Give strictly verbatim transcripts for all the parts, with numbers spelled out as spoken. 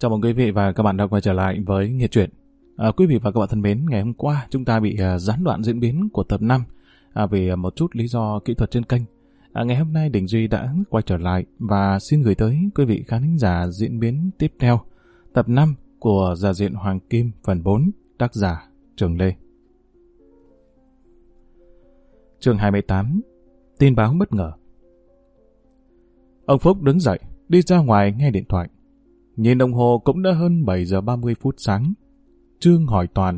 Chào mừng quý vị và các bạn đã quay trở lại với Nghe Chuyện. À, quý vị và các bạn thân mến, ngày hôm qua chúng ta bị uh, gián đoạn diễn biến của tập năm à, vì uh, một chút lý do kỹ thuật trên kênh. À, ngày hôm nay Đình Duy đã quay trở lại và xin gửi tới quý vị khán thính giả diễn biến tiếp theo tập năm của Già Diện Hoàng Kim phần bốn, tác giả Trường Lê. Chương hai mươi tám. Tin báo bất ngờ. Ông Phúc đứng dậy, đi ra ngoài nghe điện thoại. Nhìn đồng hồ cũng đã hơn bảy giờ ba mươi phút sáng. Trương hỏi Toàn.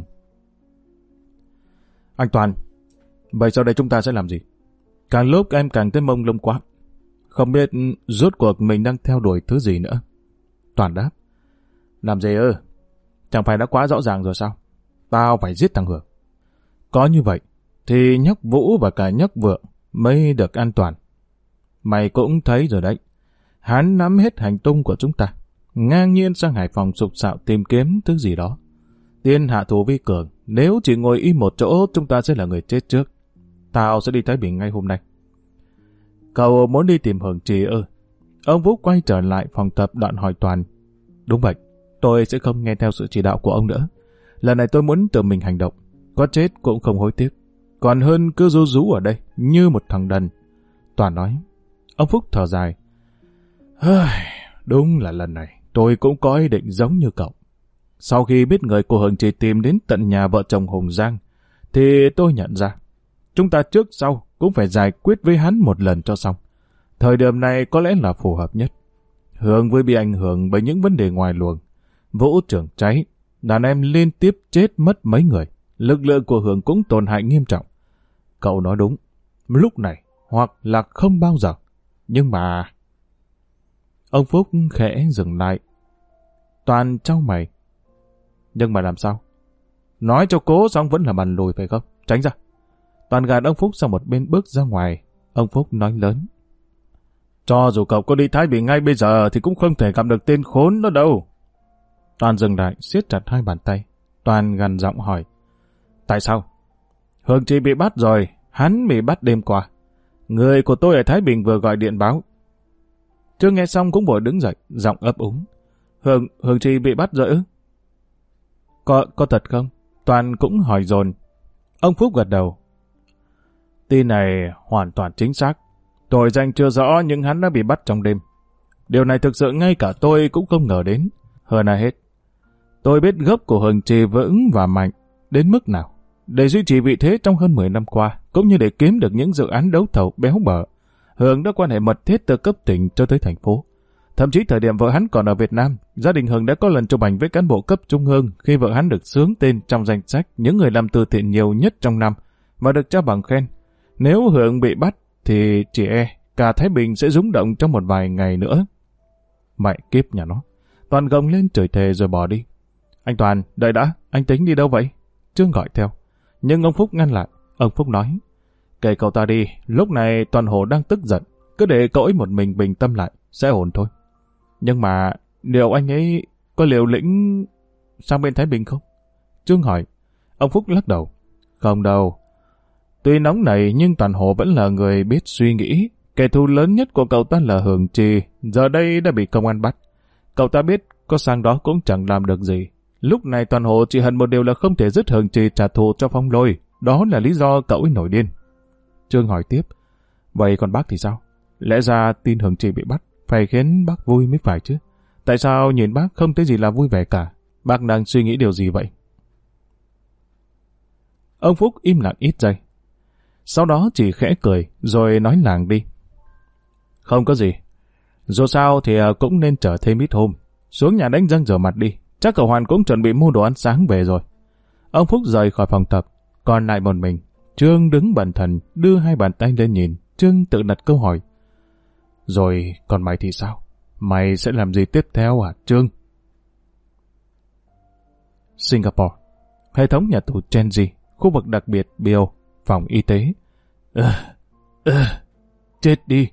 Anh Toàn, vậy sau đây chúng ta sẽ làm gì? Càng lúc em càng thấy mông lung quá. Không biết rốt cuộc mình đang theo đuổi thứ gì nữa. Toàn đáp. Làm gì ư? Chẳng phải đã quá rõ ràng rồi sao? Tao phải giết thằng Hưởng. Có như vậy, thì nhóc Vũ và cả nhóc Vượng mới được an toàn. Mày cũng thấy rồi đấy. Hắn nắm hết hành tung của chúng ta. Ngang nhiên sang Hải Phòng sục sạo tìm kiếm thứ gì đó. Tiên hạ thủ vi cường, nếu chỉ ngồi im một chỗ chúng ta sẽ là người chết trước. Tao sẽ đi Thái Bình ngay hôm nay. Cậu muốn đi tìm Hưởng Trì ư? Ông Vũ quay trở lại phòng tập đoạn hỏi Toàn. Đúng vậy, tôi sẽ không nghe theo sự chỉ đạo của ông nữa. Lần này tôi muốn tự mình hành động. Có chết cũng không hối tiếc. Còn hơn cứ rú rú ở đây như một thằng đần. Toàn nói. Ông Phúc thở dài. Đúng là lần này tôi cũng có ý định giống như cậu. Sau khi biết người của Hưởng Trì tìm đến tận nhà vợ chồng Hùng Giang, thì tôi nhận ra, chúng ta trước sau cũng phải giải quyết với hắn một lần cho xong. Thời điểm này có lẽ là phù hợp nhất. Hưởng với bị ảnh hưởng bởi những vấn đề ngoài luồng. Vũ trưởng cháy, đàn em liên tiếp chết mất mấy người. Lực lượng của Hưởng cũng tổn hại nghiêm trọng. Cậu nói đúng, lúc này hoặc là không bao giờ. Nhưng mà... Ông Phúc khẽ dừng lại. Toàn trao mày. Nhưng mà làm sao? Nói cho cố xong vẫn là bàn lùi phải không? Tránh ra. Toàn gạt ông Phúc sang một bên bước ra ngoài. Ông Phúc nói lớn. Cho dù cậu có đi Thái Bình ngay bây giờ thì cũng không thể gặp được tên khốn đó đâu. Toàn dừng lại, siết chặt hai bàn tay. Toàn gằn giọng hỏi. Tại sao? Hưởng Trì bị bắt rồi, hắn bị bắt đêm qua. Người của tôi ở Thái Bình vừa gọi điện báo. Trương nghe xong cũng vội đứng dậy, giọng ấp úng. Hưởng, Hưởng Trì bị bắt rồi ư? Có, có thật không? Toàn cũng hỏi dồn. Ông Phúc gật đầu. Tin này hoàn toàn chính xác. Tội danh chưa rõ nhưng hắn đã bị bắt trong đêm. Điều này thực sự ngay cả tôi cũng không ngờ đến. Hơn ai hết, tôi biết gốc của Hưởng Trì vững và mạnh đến mức nào. Để duy trì vị thế trong hơn mười năm qua, cũng như để kiếm được những dự án đấu thầu béo bở, Hưởng đã quan hệ mật thiết từ cấp tỉnh cho tới thành phố. Thậm chí thời điểm vợ hắn còn ở Việt Nam, gia đình Hưởng đã có lần chụp ảnh với cán bộ cấp trung ương khi vợ hắn được xướng tên trong danh sách những người làm từ thiện nhiều nhất trong năm và được trao bằng khen. Nếu Hưởng bị bắt thì chỉ e cả Thái Bình sẽ rúng động trong một vài ngày nữa. Mẹ kiếp nhà nó. Toàn gồng lên chửi thề rồi bỏ đi. Anh Toàn, đợi đã, anh tính đi đâu vậy? Trương gọi theo. Nhưng ông Phúc ngăn lại. Ông Phúc nói, kệ cậu ta đi, lúc này Toàn Hồ đang tức giận, cứ để cậu ấy một mình bình tâm lại, sẽ ổn thôi. Nhưng mà, liệu anh ấy có liều lĩnh sang bên Thái Bình không? Trương hỏi. Ông Phúc lắc đầu. Không đâu. Tuy nóng nảy nhưng Toàn Hồ vẫn là người biết suy nghĩ. Kẻ thù lớn nhất của cậu ta là Hưởng Trì, giờ đây đã bị công an bắt. Cậu ta biết có sang đó cũng chẳng làm được gì. Lúc này Toàn Hồ chỉ hận một điều là không thể dứt Hưởng Trì trả thù cho Phong Lôi. Đó là lý do cậu ấy nổi điên. Trương hỏi tiếp. Vậy còn bác thì sao? Lẽ ra tin Hưởng Trì bị bắt phải khiến bác vui mới phải chứ. Tại sao nhìn bác không thấy gì là vui vẻ cả? Bác đang suy nghĩ điều gì vậy? Ông Phúc im lặng ít giây. Sau đó chỉ khẽ cười rồi nói làng đi. Không có gì. Dù sao thì cũng nên chờ thêm ít hôm. Xuống nhà đánh răng rửa mặt đi. Chắc cậu Hoàn cũng chuẩn bị mua đồ ăn sáng về rồi. Ông Phúc rời khỏi phòng tập. Còn lại một mình. Trương đứng bần thần đưa hai bàn tay lên nhìn. Trương tự đặt câu hỏi. Rồi còn mày thì sao? Mày sẽ làm gì tiếp theo hả Trương? Singapore. Hệ thống nhà tù Chenji. Khu vực đặc biệt Bio. Phòng y tế. Ừ, ừ, chết đi.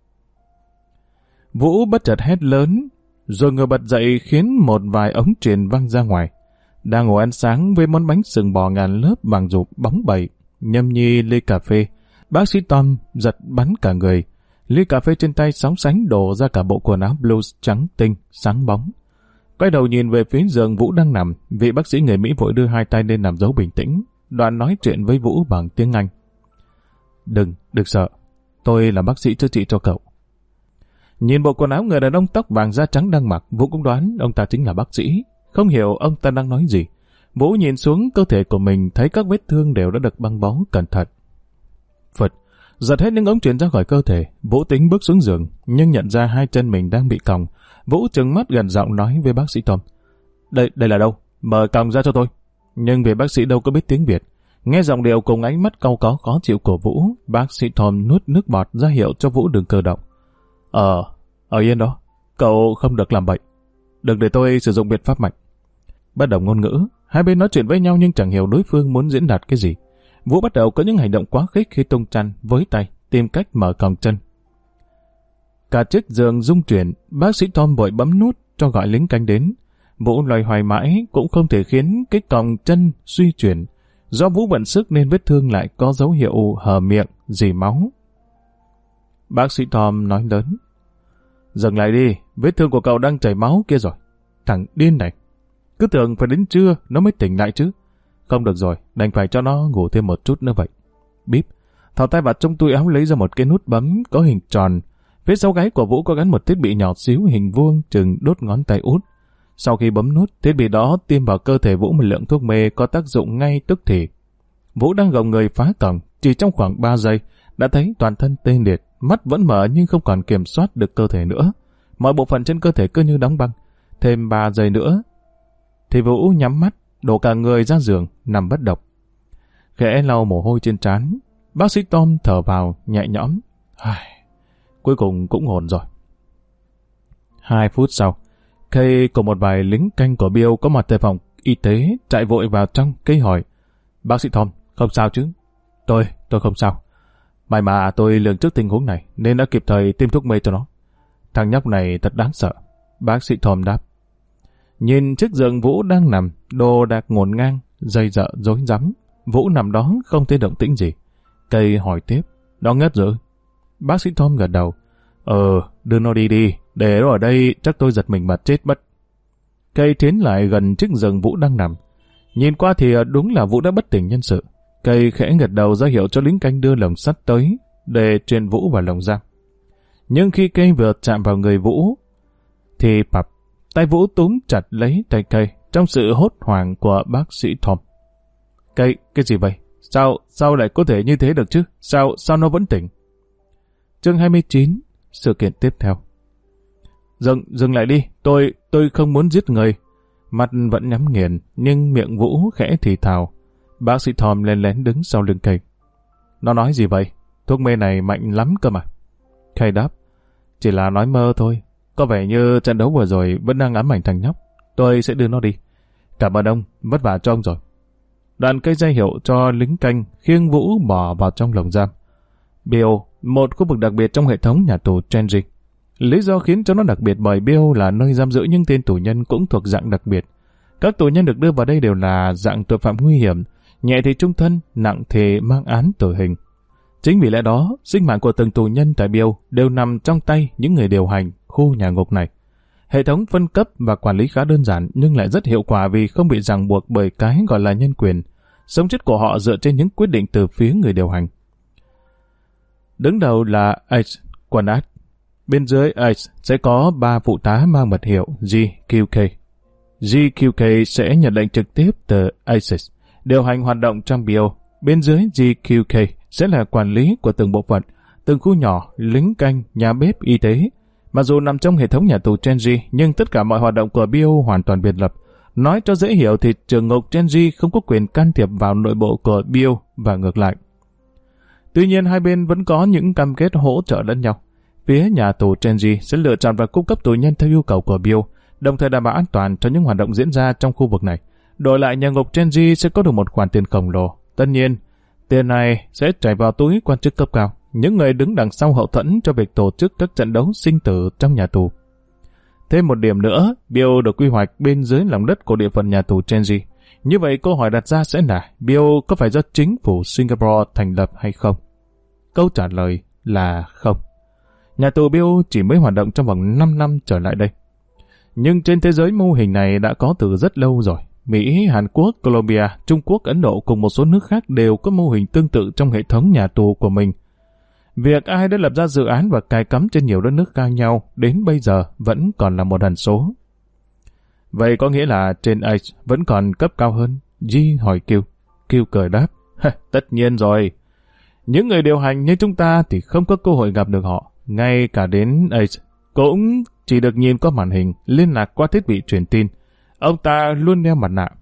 Vũ bất chợt hét lớn, rồi ngồi bật dậy khiến một vài ống truyền văng ra ngoài. Đang ngồi ăn sáng với món bánh sừng bò ngàn lớp vàng rụp bóng bẩy, nhâm nhi ly cà phê. Bác sĩ Tom giật bắn cả người. Ly cà phê trên tay sóng sánh đổ ra cả bộ quần áo blues trắng tinh, sáng bóng. Quay đầu nhìn về phía giường Vũ đang nằm, vị bác sĩ người Mỹ vội đưa hai tay lên làm dấu bình tĩnh, đoạn nói chuyện với Vũ bằng tiếng Anh. Đừng, đừng sợ, tôi là bác sĩ chữa trị cho cậu. Nhìn bộ quần áo người đàn ông tóc vàng da trắng đang mặc, Vũ cũng đoán ông ta chính là bác sĩ. Không hiểu ông ta đang nói gì. Vũ nhìn xuống cơ thể của mình, thấy các vết thương đều đã được băng bó cẩn thận. Phật, giật hết những ống truyền ra khỏi cơ thể, Vũ tính bước xuống giường, nhưng nhận ra hai chân mình đang bị còng. Vũ trừng mắt gần giọng nói với bác sĩ Tom. Đây, đây là đâu? Mở còng ra cho tôi. Nhưng vì bác sĩ đâu có biết tiếng Việt, nghe giọng điệu cùng ánh mắt cau có khó chịu của Vũ, bác sĩ Tom nuốt nước bọt ra hiệu cho Vũ đừng cử động. Ờ, ở yên đó, cậu không được làm bậy. Đừng để tôi sử dụng biện pháp mạnh. Bất đồng ngôn ngữ, hai bên nói chuyện với nhau nhưng chẳng hiểu đối phương muốn diễn đạt cái gì. Vũ bắt đầu có những hành động quá khích khi tung chăn với tay, tìm cách mở còng chân. Cả chiếc giường rung chuyển, bác sĩ Tom vội bấm nút cho gọi lính canh đến. Vũ loay hoay mãi cũng không thể khiến cái còng chân suy chuyển. Do Vũ vận sức nên vết thương lại có dấu hiệu hở miệng, rỉ máu. Bác sĩ Tom nói lớn. Dừng lại đi, vết thương của cậu đang chảy máu kia rồi. Thằng điên này. Cứ tưởng phải đến trưa nó mới tỉnh lại chứ. Không được rồi, đành phải cho nó ngủ thêm một chút nữa vậy. Bíp, thò tay vào trong túi áo lấy ra một cái nút bấm có hình tròn. Phía sau gáy của Vũ có gắn một thiết bị nhỏ xíu hình vuông chừng đốt ngón tay út. Sau khi bấm nút, thiết bị đó tiêm vào cơ thể Vũ một lượng thuốc mê có tác dụng ngay tức thì. Vũ đang gồng người phá còng, chỉ trong khoảng ba giây, đã thấy toàn thân tê liệt, mắt vẫn mở nhưng không còn kiểm soát được cơ thể nữa. Mọi bộ phận trên cơ thể cứ như đóng băng. Thêm ba giây nữa, thì Vũ nhắm mắt, đổ cả người ra giường, nằm bất động. Khẽ lau mồ hôi trên trán, bác sĩ Tom thở vào, nhẹ nhõm. Cuối cùng cũng ổn rồi. Hai phút sau, Kay cùng một vài lính canh của Bill có mặt tại phòng y tế chạy vội vào trong. Kay hỏi, bác sĩ Tom, không sao chứ? Tôi, tôi không sao. May mà tôi lường trước tình huống này nên đã kịp thời tiêm thuốc mê cho nó. Thằng nhóc này thật đáng sợ. Bác sĩ Tom đáp. Nhìn chiếc giường Vũ đang nằm, đồ đạc ngổn ngang, dây dợ rối rắm. Vũ nằm đó không thấy động tĩnh gì. Kay hỏi tiếp, nó ngất rồi. Bác sĩ Tom gật đầu. Ờ, đưa nó đi đi, để nó ở đây chắc tôi giật mình mà chết mất. Kay tiến lại gần chiếc giường Vũ đang nằm. Nhìn qua thì đúng là Vũ đã bất tỉnh nhân sự. Kay khẽ gật đầu ra hiệu cho lính canh đưa lồng sắt tới để truyền Vũ vào lồng giam. Nhưng khi Kay vừa chạm vào người Vũ thì pập, tay Vũ túm chặt lấy tay Kay trong sự hốt hoảng của bác sĩ Tom. Kay, cái gì vậy? Sao, sao lại có thể như thế được chứ? Sao, sao nó vẫn tỉnh? Chương hai mươi chín, sự kiện tiếp theo. Dừng, dừng lại đi, tôi, tôi không muốn giết người. Mắt vẫn nhắm nghiền, nhưng miệng Vũ khẽ thì thào. Bác sĩ Tom lên lén đứng sau lưng Kay. Nó nói gì vậy? Thuốc mê này mạnh lắm cơ mà. Kay đáp, chỉ là nói mơ thôi. Có vẻ như trận đấu vừa rồi vẫn đang ám ảnh thằng nhóc. Tôi sẽ đưa nó đi. Cảm ơn ông, vất vả cho ông rồi. Đoạn Kay ra hiệu cho lính canh khiêng Vũ bỏ vào trong lồng giam. Bill, một khu vực đặc biệt trong hệ thống nhà tù Chenji. Lý do khiến cho nó đặc biệt bởi Bill là nơi giam giữ những tên tù nhân cũng thuộc dạng đặc biệt. Các tù nhân được đưa vào đây đều là dạng tội phạm nguy hiểm, nhẹ thì chung thân, nặng thì mang án tử hình. Chính vì lẽ đó, sinh mạng của từng tù nhân tại Bill đều nằm trong tay những người điều hành khu nhà ngục này. Hệ thống phân cấp và quản lý khá đơn giản nhưng lại rất hiệu quả vì không bị ràng buộc bởi cái gọi là nhân quyền. Sống chết của họ dựa trên những quyết định từ phía người điều hành. Đứng đầu là Ace, quần át. Bên dưới Ace sẽ có ba phụ tá mang mật hiệu G Q K. G Q K sẽ nhận lệnh trực tiếp từ Ace, điều hành hoạt động trong Bill. Bên dưới G Q K sẽ là quản lý của từng bộ phận, từng khu nhỏ, lính canh, nhà bếp, y tế. Mặc dù nằm trong hệ thống nhà tù Chenji, nhưng tất cả mọi hoạt động của Bill hoàn toàn biệt lập. Nói cho dễ hiểu thì trường ngục Chenji không có quyền can thiệp vào nội bộ của Bill và ngược lại. Tuy nhiên hai bên vẫn có những cam kết hỗ trợ lẫn nhau. Phía nhà tù Chenji sẽ lựa chọn và cung cấp tù nhân theo yêu cầu của Bill, đồng thời đảm bảo an toàn cho những hoạt động diễn ra trong khu vực này. Đổi lại nhà ngục Chenji sẽ có được một khoản tiền khổng lồ. Tất nhiên, tiền này sẽ chảy vào túi quan chức cấp cao, những người đứng đằng sau hậu thuẫn cho việc tổ chức các trận đấu sinh tử trong nhà tù. Thêm một điểm nữa, Bill được quy hoạch bên dưới lòng đất của địa phận nhà tù Chenji. Như vậy câu hỏi đặt ra sẽ là Bill có phải do chính phủ Singapore thành lập hay không? Câu trả lời là không. Nhà tù Bill chỉ mới hoạt động trong vòng năm năm trở lại đây. Nhưng trên thế giới mô hình này đã có từ rất lâu rồi. Mỹ, Hàn Quốc, Colombia, Trung Quốc, Ấn Độ cùng một số nước khác đều có mô hình tương tự trong hệ thống nhà tù của mình. Việc ai đã lập ra dự án và cài cắm trên nhiều đất nước khác nhau đến bây giờ vẫn còn là một ẩn số. Vậy có nghĩa là trên H vẫn còn cấp cao hơn? G hỏi Q. Q cười đáp. Tất nhiên rồi. Những người điều hành như chúng ta thì không có cơ hội gặp được họ. Ngay cả đến H cũng chỉ được nhìn qua màn hình, liên lạc qua thiết bị truyền tin. Ông ta luôn đeo mặt nạ.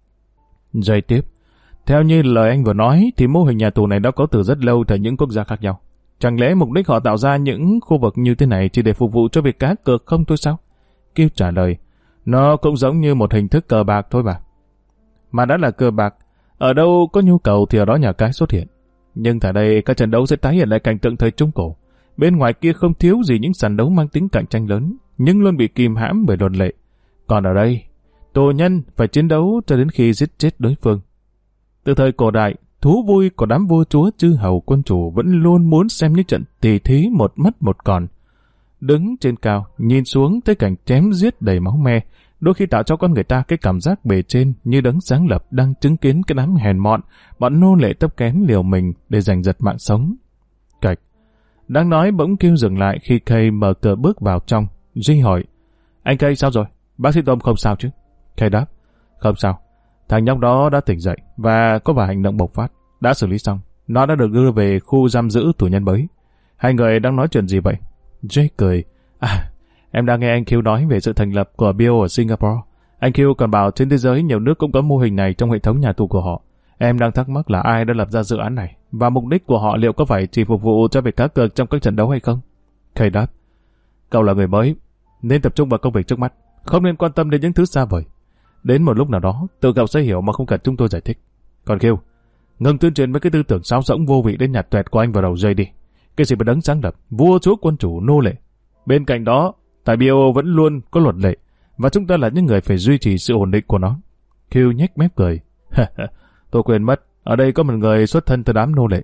Giây tiếp. Theo như lời anh vừa nói thì mô hình nhà tù này đã có từ rất lâu tại những quốc gia khác nhau. Chẳng lẽ mục đích họ tạo ra những khu vực như thế này chỉ để phục vụ cho việc cá cược không thôi sao? Kiêu trả lời. Nó cũng giống như một hình thức cờ bạc thôi mà. Mà đã là cờ bạc, ở đâu có nhu cầu thì ở đó nhà cái xuất hiện. Nhưng tại đây các trận đấu sẽ tái hiện lại cảnh tượng thời Trung Cổ. Bên ngoài kia không thiếu gì những sàn đấu mang tính cạnh tranh lớn, nhưng luôn bị kìm hãm bởi luật lệ. Còn ở đây, tù nhân phải chiến đấu cho đến khi giết chết đối phương. Từ thời cổ đại, thú vui của đám vua chúa chư hầu quân chủ vẫn luôn muốn xem những trận tỉ thí một mất một còn. Đứng trên cao, nhìn xuống tới cảnh chém giết đầy máu me, đôi khi tạo cho con người ta cái cảm giác bề trên như đấng sáng lập đang chứng kiến cái đám hèn mọn, bọn nô lệ thấp kém liều mình để giành giật mạng sống. Cạch. Đang nói bỗng kêu dừng lại khi Kay mở cửa bước vào trong. Duy hỏi, anh Kay sao rồi? Bác sĩ Tom không sao chứ? Kay đáp, không sao. Thằng nhóc đó đã tỉnh dậy và có vài hành động bộc phát. Đã xử lý xong. Nó đã được đưa về khu giam giữ tù nhân mới. Hai người đang nói chuyện gì vậy? Jay cười. À, em đang nghe anh Q nói về sự thành lập của Bio ở Singapore. Anh Q còn bảo trên thế giới nhiều nước cũng có mô hình này trong hệ thống nhà tù của họ. Em đang thắc mắc là ai đã lập ra dự án này và mục đích của họ liệu có phải chỉ phục vụ cho việc cá cược trong các trận đấu hay không? Kay đáp. Cậu là người mới, nên tập trung vào công việc trước mắt, không nên quan tâm đến những thứ xa vời. Đến một lúc nào đó, tự cậu sẽ hiểu mà không cần chúng tôi giải thích. Còn Q, ngừng tuyên truyền với cái tư tưởng sáo rỗng vô vị đến nhạt tuẹt của anh vào đầu Jay đi. Cái gì mà đấng sáng lập, vua chúa quân chủ nô lệ. Bên cạnh đó, tại Bio vẫn luôn có luật lệ, và chúng ta là những người phải duy trì sự ổn định của nó. Q nhếch mép cười. Tôi quên mất, ở đây có một người xuất thân từ đám nô lệ.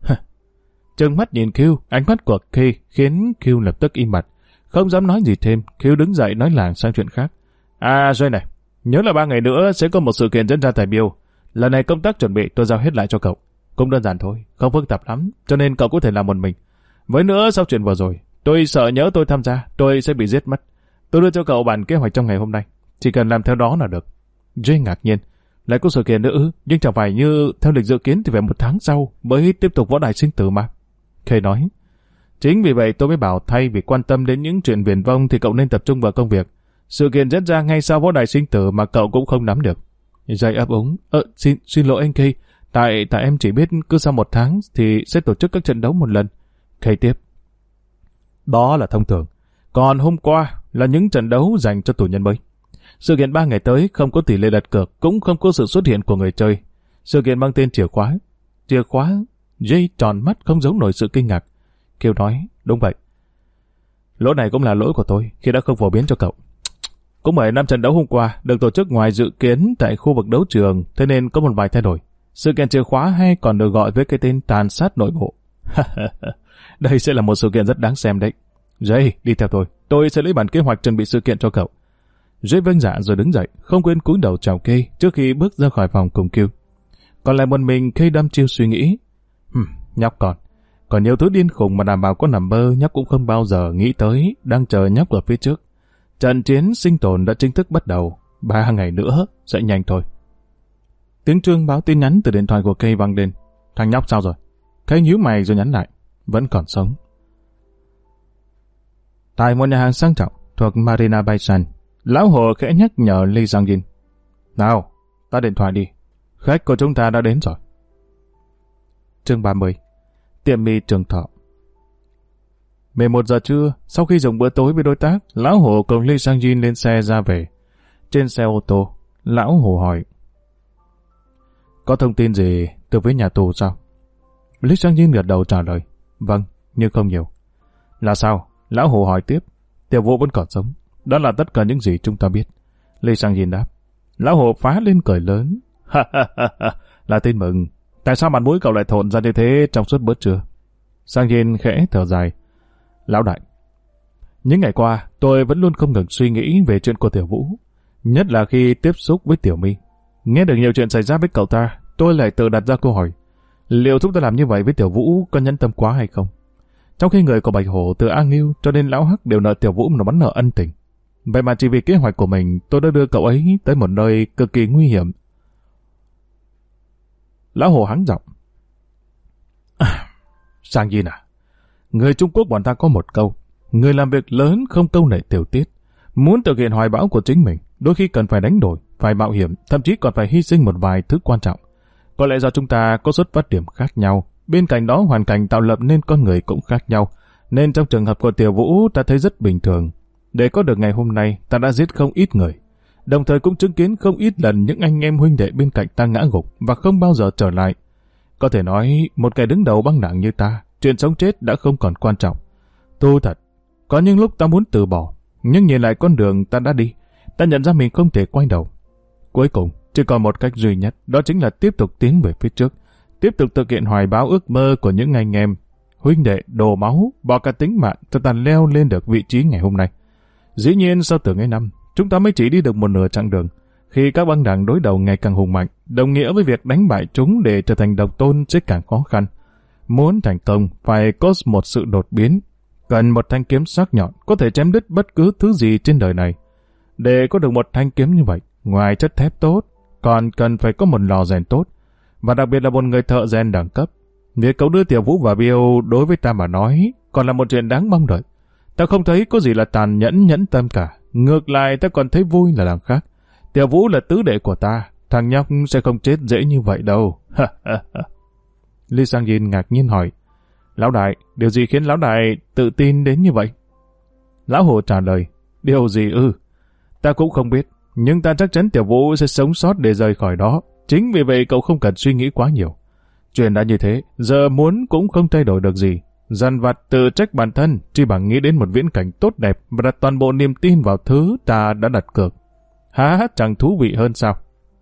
Trừng mắt nhìn Q, ánh mắt của Kay khiến Q lập tức im bặt, không dám nói gì thêm. Q đứng dậy nói làng sang chuyện khác. À Jay này, nhớ là ba ngày nữa sẽ có một sự kiện diễn ra tại Bio. Lần này công tác chuẩn bị tôi giao hết lại cho cậu. Cũng đơn giản thôi, không phức tạp lắm, cho nên cậu có thể làm một mình. Với nữa sau chuyện vừa rồi, tôi sợ nhớ tôi tham gia, tôi sẽ bị giết mất. Tôi đưa cho cậu bản kế hoạch trong ngày hôm nay, chỉ cần làm theo đó là được. Jay ngạc nhiên, lại có sự kiện nữa ư? Nhưng chẳng phải như theo lịch dự kiến thì phải một tháng sau mới tiếp tục võ đài sinh tử mà. Kay nói, chính vì vậy tôi mới bảo thay vì quan tâm đến những chuyện viển vông thì cậu nên tập trung vào công việc. Sự kiện diễn ra ngay sau võ đài sinh tử mà cậu cũng không nắm được. Jay ấp úng, ờ, xin, xin lỗi anh Kay, tại tại em chỉ biết cứ sau một tháng thì sẽ tổ chức các trận đấu một lần. Kay tiếp, đó là thông thường. Còn hôm qua là những trận đấu dành cho tù nhân mới. Sự kiện ba ngày tới không có tỷ lệ đặt cược, cũng không có sự xuất hiện của người chơi. Sự kiện mang tên chìa khóa. Chìa khóa? Jay tròn mắt không giấu nổi sự kinh ngạc. Kêu nói, đúng vậy. Lỗi này cũng là lỗi của tôi khi đã không phổ biến cho cậu. Cũng bởi năm trận đấu hôm qua được tổ chức ngoài dự kiến tại khu vực đấu trường, thế nên có một vài thay đổi. Sự kiện chìa khóa hay còn được gọi với cái tên tàn sát nội bộ. Đây sẽ là một sự kiện rất đáng xem đấy. Jay, đi theo tôi. Tôi sẽ lấy bản kế hoạch chuẩn bị sự kiện cho cậu. Jay vâng dạ rồi đứng dậy, không quên cúi đầu chào Kay trước khi bước ra khỏi phòng cùng Q. Còn lại một mình, Kay đăm chiêu suy nghĩ. Hừm, nhóc con. Còn nhiều thứ điên khùng mà đảm bảo có nằm mơ nhóc cũng không bao giờ nghĩ tới, đang chờ nhóc ở phía trước. Trận chiến sinh tồn đã chính thức bắt đầu. Ba ngày nữa sẽ nhanh thôi. Tiếng chuông báo tin nhắn từ điện thoại của Kay vang lên. Thằng nhóc sao rồi? Kay nhíu mày rồi nhắn lại. Vẫn còn sống. Tại một nhà hàng sang trọng thuộc Marina Bay Sands, lão Hồ khẽ nhắc nhở Lee Sang-jin. Nào, ta điện thoại đi. Khách của chúng ta đã đến rồi. Chương ba mươi. Tiệm mì Trường Thọ. mười một giờ trưa, sau khi dùng bữa tối với đối tác, lão Hồ cùng Lee Sang-jin lên xe ra về. Trên xe ô tô, lão Hồ hỏi. Có thông tin gì từ với nhà tù sao? Lee Sang-jin gật đầu trả lời. Vâng, nhưng không nhiều. Là sao? Lão Hồ hỏi tiếp. Tiểu Vũ vẫn còn sống. Đó là tất cả những gì chúng ta biết. Lee Sang-jin đáp. Lão Hồ phá lên cười lớn. Ha ha ha ha, là tin mừng. Tại sao mặt mũi cậu lại thộn ra như thế trong suốt bữa trưa? Sang-jin khẽ thở dài. Lão đại, Những ngày qua, tôi vẫn luôn không ngừng suy nghĩ về chuyện của Tiểu Vũ, nhất là khi tiếp xúc với Tiểu My. Nghe được nhiều chuyện xảy ra với cậu ta, tôi lại tự đặt ra câu hỏi, liệu chúng ta làm như vậy với Tiểu Vũ có nhẫn tâm quá hay không? Trong khi người của Bạch Hổ từ A Ngưu cho đến Lão Hắc đều nợ Tiểu Vũ một món nợ ân tình. Vậy mà chỉ vì kế hoạch của mình, tôi đã đưa cậu ấy tới một nơi cực kỳ nguy hiểm. Lão Hổ hắng giọng. À, Sang Yin à, người Trung Quốc bọn ta có một câu, người làm việc lớn không câu nệ tiểu tiết. Muốn thực hiện hoài bão của chính mình, đôi khi cần phải đánh đổi, phải mạo hiểm, thậm chí còn phải hy sinh một vài thứ quan trọng. Có lẽ do chúng ta có xuất phát điểm khác nhau, bên cạnh đó hoàn cảnh tạo lập nên con người cũng khác nhau, nên trong trường hợp của Tiểu Vũ ta thấy rất bình thường. Để có được ngày hôm nay, ta đã giết không ít người, đồng thời cũng chứng kiến không ít lần những anh em huynh đệ bên cạnh ta ngã gục và không bao giờ trở lại. Có thể nói, một kẻ đứng đầu băng đảng như ta, chuyện sống chết đã không còn quan trọng. Tu thật, có những lúc ta muốn từ bỏ, nhưng nhìn lại con đường ta đã đi, ta nhận ra mình không thể quay đầu. Cuối cùng, chỉ còn một cách duy nhất, đó chính là tiếp tục tiến về phía trước, tiếp tục thực hiện hoài bão ước mơ của những anh em huynh đệ đổ máu, bỏ cả tính mạng cho ta leo lên được vị trí ngày hôm nay. Dĩ nhiên sau từng ấy năm, chúng ta mới chỉ đi được một nửa chặng đường. Khi các băng đảng đối đầu ngày càng hùng mạnh, đồng nghĩa với việc đánh bại chúng để trở thành độc tôn sẽ càng khó khăn. Muốn thành công, phải có một sự đột biến. Cần một thanh kiếm sắc nhọn, có thể chém đứt bất cứ thứ gì trên đời này. Để có được một thanh kiếm như vậy, ngoài chất thép tốt, còn cần phải có một lò rèn tốt, và đặc biệt là một người thợ rèn đẳng cấp. Việc cậu đưa Tiểu Vũ vào Biêu đối với ta mà nói, còn là một chuyện đáng mong đợi. Ta không thấy có gì là tàn nhẫn nhẫn tâm cả. Ngược lại ta còn thấy vui là làm khác. Tiểu Vũ là tứ đệ của ta, thằng nhóc sẽ không chết dễ như vậy đâu. Ly Sang Yin ngạc nhiên hỏi, Lão đại, điều gì khiến Lão đại tự tin đến như vậy? Lão Hồ trả lời, điều gì ư? Ta cũng không biết, nhưng ta chắc chắn Tiểu Vũ sẽ sống sót để rời khỏi đó. Chính vì vậy cậu không cần suy nghĩ quá nhiều. Chuyện đã như thế, giờ muốn cũng không thay đổi được gì. Dằn vặt tự trách bản thân, chỉ bằng nghĩ đến một viễn cảnh tốt đẹp và đặt toàn bộ niềm tin vào thứ ta đã đặt cược. Há chẳng thú vị hơn sao?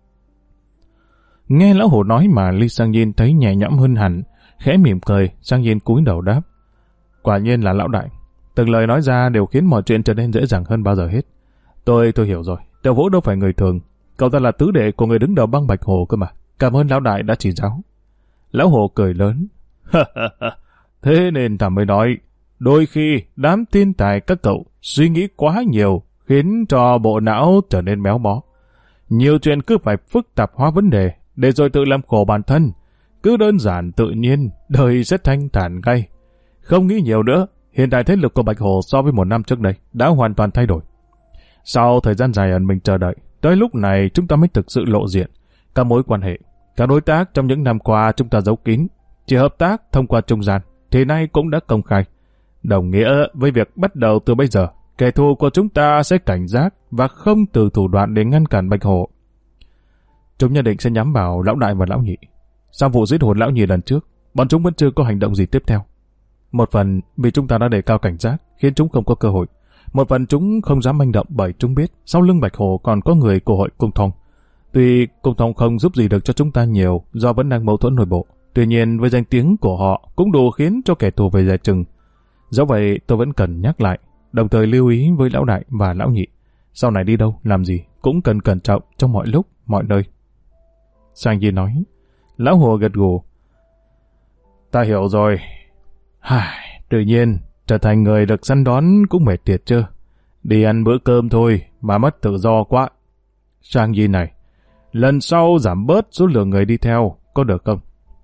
Nghe Lão Hổ nói mà Ly Sang Yin thấy nhẹ nhõm hơn hẳn, khẽ mỉm cười, Sang Yin cúi đầu đáp. Quả nhiên là Lão đại, từng lời nói ra đều khiến mọi chuyện trở nên dễ dàng hơn bao giờ hết. Tôi tôi hiểu rồi, Tiểu Vũ đâu phải người thường, cậu ta là tứ đệ của người đứng đầu băng Bạch Hổ cơ mà. Cảm ơn Lão đại đã chỉ giáo. Lão Hổ cười lớn. Thế nên ta mới nói, đôi khi đám thiên tài các cậu suy nghĩ quá nhiều khiến cho bộ não trở nên méo mó. Nhiều chuyện cứ phải phức tạp hóa vấn đề để rồi tự làm khổ bản thân. Cứ đơn giản tự nhiên, đời sẽ thanh thản ngay. Không nghĩ nhiều nữa, hiện tại thế lực của Bạch Hổ so với một năm trước đây đã hoàn toàn thay đổi. Sau thời gian dài ẩn mình chờ đợi, tới lúc này chúng ta mới thực sự lộ diện. Các mối quan hệ, các đối tác trong những năm qua chúng ta giấu kín, chỉ hợp tác thông qua trung gian, thì nay cũng đã công khai. Đồng nghĩa với việc bắt đầu từ bây giờ, kẻ thù của chúng ta sẽ cảnh giác và không từ thủ đoạn để ngăn cản Bạch Hổ. Chúng nhận định sẽ nhắm vào Lão đại và Lão nhị. Sau vụ giết hồn Lão nhị lần trước, bọn chúng vẫn chưa có hành động gì tiếp theo. Một phần vì chúng ta đã đề cao cảnh giác, khiến chúng không có cơ hội. Một phần chúng không dám manh động bởi chúng biết sau lưng Bạch Hổ còn có người của hội Cung Thông. Tuy Cung Thông không giúp gì được cho chúng ta nhiều do vẫn đang mâu thuẫn nội bộ, tuy nhiên với danh tiếng của họ cũng đủ khiến cho kẻ thù về dè chừng. Dẫu vậy tôi vẫn cần nhắc lại, đồng thời lưu ý với Lão đại và Lão nhị. Sau này đi đâu, làm gì cũng cần cẩn trọng trong mọi lúc, mọi nơi. Sang Yin nói. Lão Hồ gật gù. Ta hiểu rồi. Hài, tự nhiên, trở thành người được săn đón cũng mệt tiệt chưa. Đi ăn bữa cơm thôi mà mất tự do quá. Sang Yin này, lần sau giảm bớt số lượng người đi theo, có được không?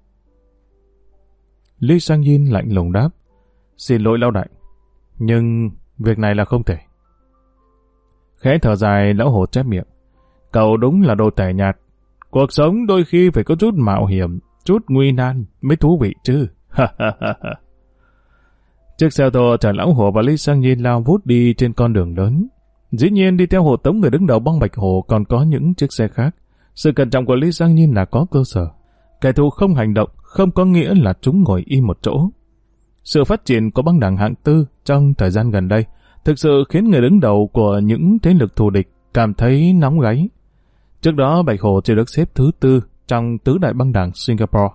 Ly Sang Yin lạnh lùng đáp. Xin lỗi Lão đại, nhưng việc này là không thể. Khẽ thở dài, Lão Hồ chép miệng. Cậu đúng là đồ tẻ nhạt. Cuộc sống đôi khi phải có chút mạo hiểm, chút nguy nan mới thú vị chứ. Chiếc xe ô tô chở Lão Hồ và Ly Sang Yin lao vút đi trên con đường lớn. Dĩ nhiên đi theo hộ tống người đứng đầu băng Bạch Hổ còn có những chiếc xe khác. Sự cẩn trọng của Ly Sang Yin là có cơ sở. Kẻ thù không hành động không có nghĩa là chúng ngồi im một chỗ. Sự phát triển của băng đảng hạng tư trong thời gian gần đây thực sự khiến người đứng đầu của những thế lực thù địch cảm thấy nóng gáy. Trước đó Bạch Hổ chỉ được xếp thứ tư trong tứ đại băng đảng Singapore.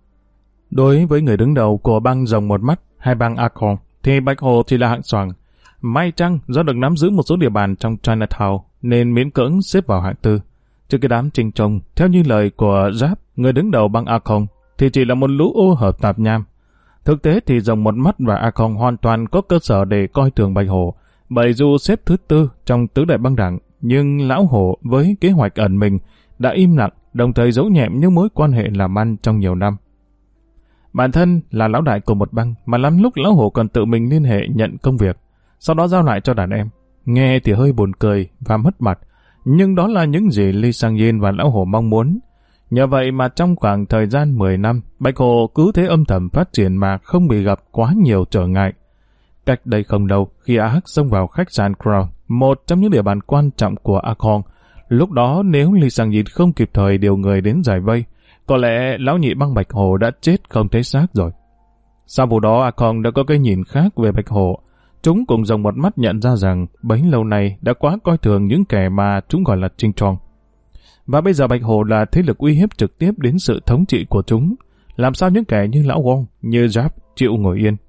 Đối với người đứng đầu của băng rồng một mắt hay băng Akon thì Bạch Hổ chỉ là hạng xoàng. May chăng do được nắm giữ một số địa bàn trong Chinatown nên miễn cưỡng xếp vào hạng tư. Chứ cái đám trinh trông, theo như lời của Giáp, người đứng đầu băng A Kong, thì chỉ là một lũ ô hợp tạp nham. Thực tế thì Rồng Một Mắt và A Kong hoàn toàn có cơ sở để coi thường Bạch Hổ, bởi dù xếp thứ tư trong tứ đại băng đảng, nhưng Lão Hổ với kế hoạch ẩn mình đã im lặng, đồng thời giấu nhẹm những mối quan hệ làm ăn trong nhiều năm. Bản thân là lão đại của một băng, mà lắm lúc Lão Hổ còn tự mình liên hệ nhận công việc, sau đó giao lại cho đàn em. Nghe thì hơi buồn cười và mất mặt, nhưng đó là những gì Lee Sang-yin và Lão Hổ mong muốn. Nhờ vậy mà trong khoảng thời gian mười năm, Bạch Hổ cứ thế âm thầm phát triển mà không bị gặp quá nhiều trở ngại. Cách đây không lâu, khi A Hắc xông vào khách sạn Crown, một trong những địa bàn quan trọng của A Kong, lúc đó nếu Lee Sang-yin không kịp thời điều người đến giải vây, có lẽ lão nhị băng Bạch Hổ đã chết không thấy xác rồi. Sau vụ đó, A Kong đã có cái nhìn khác về Bạch Hổ. Chúng cùng Rồng Một Mắt nhận ra rằng bấy lâu nay đã quá coi thường những kẻ mà chúng gọi là trinh trong. Và bây giờ Bạch Hổ là thế lực uy hiếp trực tiếp đến sự thống trị của chúng. Làm sao những kẻ như Lão Wong, như Giáp chịu ngồi yên?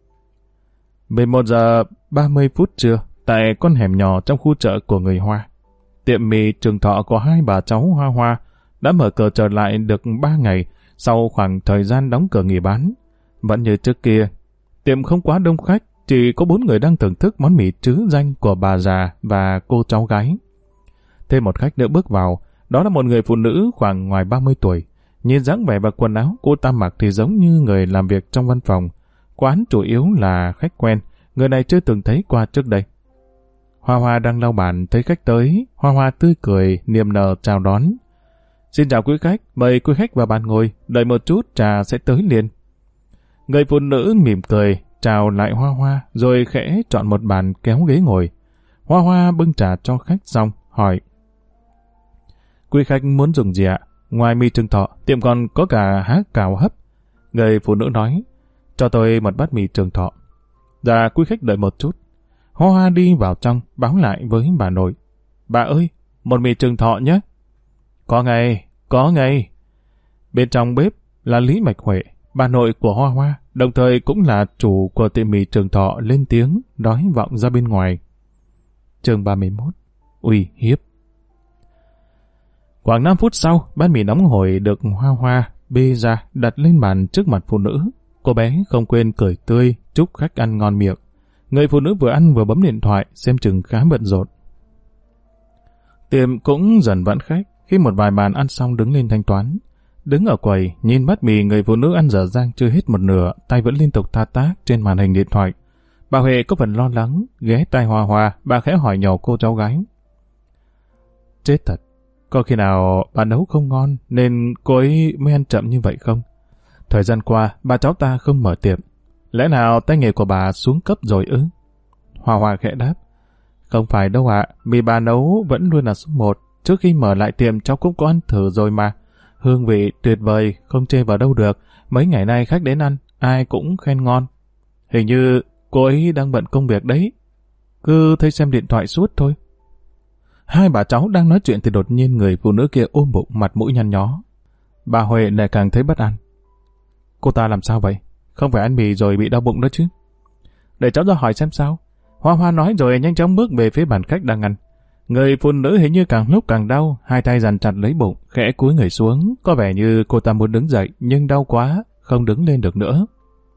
mười một giờ ba mươi phút trưa, tại con hẻm nhỏ trong khu chợ của người Hoa, tiệm mì Trường Thọ của hai bà cháu Hoa Hoa đã mở cửa trở lại được ba ngày sau khoảng thời gian đóng cửa nghỉ bán. Vẫn như trước kia, tiệm không quá đông khách, chỉ có bốn người đang thưởng thức món mì trứ danh của bà già và cô cháu gái. Thêm một khách nữa bước vào, đó là một người phụ nữ khoảng ngoài ba mươi tuổi. Nhìn dáng vẻ và quần áo cô ta mặc thì giống như người làm việc trong văn phòng. Quán chủ yếu là khách quen, người này chưa từng thấy qua trước đây. Hoa Hoa đang lau bàn thấy khách tới, Hoa Hoa tươi cười, niềm nở chào đón. Xin chào quý khách, mời quý khách vào bàn ngồi, đợi một chút trà sẽ tới liền. Người phụ nữ mỉm cười, chào lại Hoa Hoa, rồi khẽ chọn một bàn kéo ghế ngồi. Hoa Hoa bưng trà cho khách xong, hỏi: Quý khách muốn dùng gì ạ? Ngoài mì Trường Thọ, tiệm còn có cả há cào hấp. Người phụ nữ nói: Cho tôi một bát mì Trường Thọ. Dạ, quý khách đợi một chút. Hoa Hoa đi vào trong, báo lại với bà nội: Bà ơi, một mì Trường Thọ nhé. Có ngay, có ngay. Bên trong bếp là Lý Mạch Huệ, bà nội của Hoa Hoa, đồng thời cũng là chủ của tiệm mì Trường Thọ lên tiếng, nói vọng ra bên ngoài. Chương ba mươi mốt. Uy hiếp. Khoảng năm phút sau, bát mì nóng hổi được Hoa Hoa bê ra đặt lên bàn trước mặt phụ nữ. Cô bé không quên cười tươi, chúc khách ăn ngon miệng. Người phụ nữ vừa ăn vừa bấm điện thoại, xem chừng khá bận rộn. Tiệm cũng dần vãn khách, khi một vài bàn ăn xong đứng lên thanh toán. Đứng ở quầy, nhìn bát mì người phụ nữ ăn dở dang chưa hết một nửa, tay vẫn liên tục thao tác trên màn hình điện thoại. Bà Huệ có phần lo lắng, ghé tai Hoa Hoa, bà khẽ hỏi nhỏ cô cháu gái: Chết thật, có khi nào bà nấu không ngon nên cô ấy mới ăn chậm như vậy không? Thời gian qua, bà cháu ta không mở tiệm. Lẽ nào tay nghề của bà xuống cấp rồi ư? Hoa Hoa khẽ đáp: Không phải đâu ạ, mì bà nấu vẫn luôn là số một. Trước khi mở lại tiệm cháu cũng có ăn thử rồi mà. Hương vị tuyệt vời, không chê vào đâu được. Mấy ngày nay khách đến ăn, ai cũng khen ngon. Hình như cô ấy đang bận công việc đấy. Cứ thấy xem điện thoại suốt thôi. Hai bà cháu đang nói chuyện thì đột nhiên người phụ nữ kia ôm bụng, mặt mũi nhăn nhó. Bà Huệ lại càng thấy bất an. Cô ta làm sao vậy? Không phải ăn mì rồi bị đau bụng đó chứ? Để cháu ra hỏi xem sao. Hoa Hoa nói rồi nhanh chóng bước về phía bàn khách đang ăn. Người phụ nữ hình như càng lúc càng đau, hai tay dằn chặt lấy bụng, khẽ cúi người xuống, có vẻ như cô ta muốn đứng dậy nhưng đau quá, không đứng lên được nữa.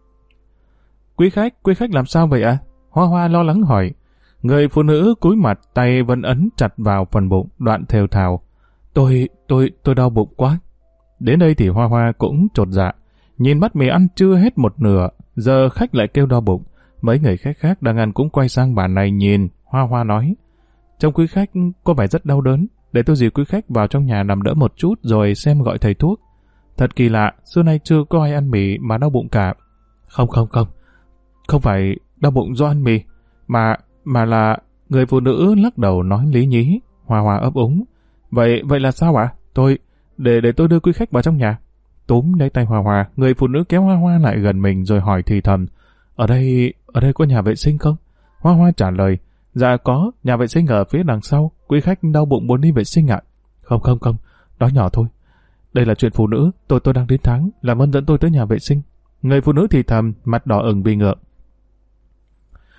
Quý khách, quý khách làm sao vậy ạ? À? Hoa Hoa lo lắng hỏi. Người phụ nữ cúi mặt, tay vẫn ấn chặt vào phần bụng, đoạn thều thào. Tôi, tôi, tôi đau bụng quá. Đến đây thì Hoa Hoa cũng chột dạ. Nhìn bát mì ăn chưa hết một nửa, giờ khách lại kêu đau bụng. Mấy người khách khác đang ăn cũng quay sang bàn này nhìn. Hoa Hoa nói: Trông quý khách có vẻ rất đau đớn, để tôi dìu quý khách vào trong nhà nằm đỡ một chút rồi xem gọi thầy thuốc. Thật kỳ lạ, xưa nay chưa có ai ăn mì mà đau bụng cả. Không không không, không phải đau bụng do ăn mì, mà mà là... Người phụ nữ lắc đầu nói lý nhí. Hoa Hoa ấp úng. Vậy vậy là sao ạ? Tôi để để tôi đưa quý khách vào trong nhà. Túm lấy tay Hoa Hoa, người phụ nữ kéo Hoa Hoa lại gần mình rồi hỏi thì thầm: Ở đây, ở đây có nhà vệ sinh không? Hoa Hoa trả lời: Dạ có, nhà vệ sinh ở phía đằng sau. Quý khách đau bụng muốn đi vệ sinh ạ? Không không không, đó nhỏ thôi. Đây là chuyện phụ nữ, tôi tôi đang đến tháng, làm ơn dẫn tôi tới nhà vệ sinh. Người phụ nữ thì thầm, mặt đỏ ửng vì ngượng.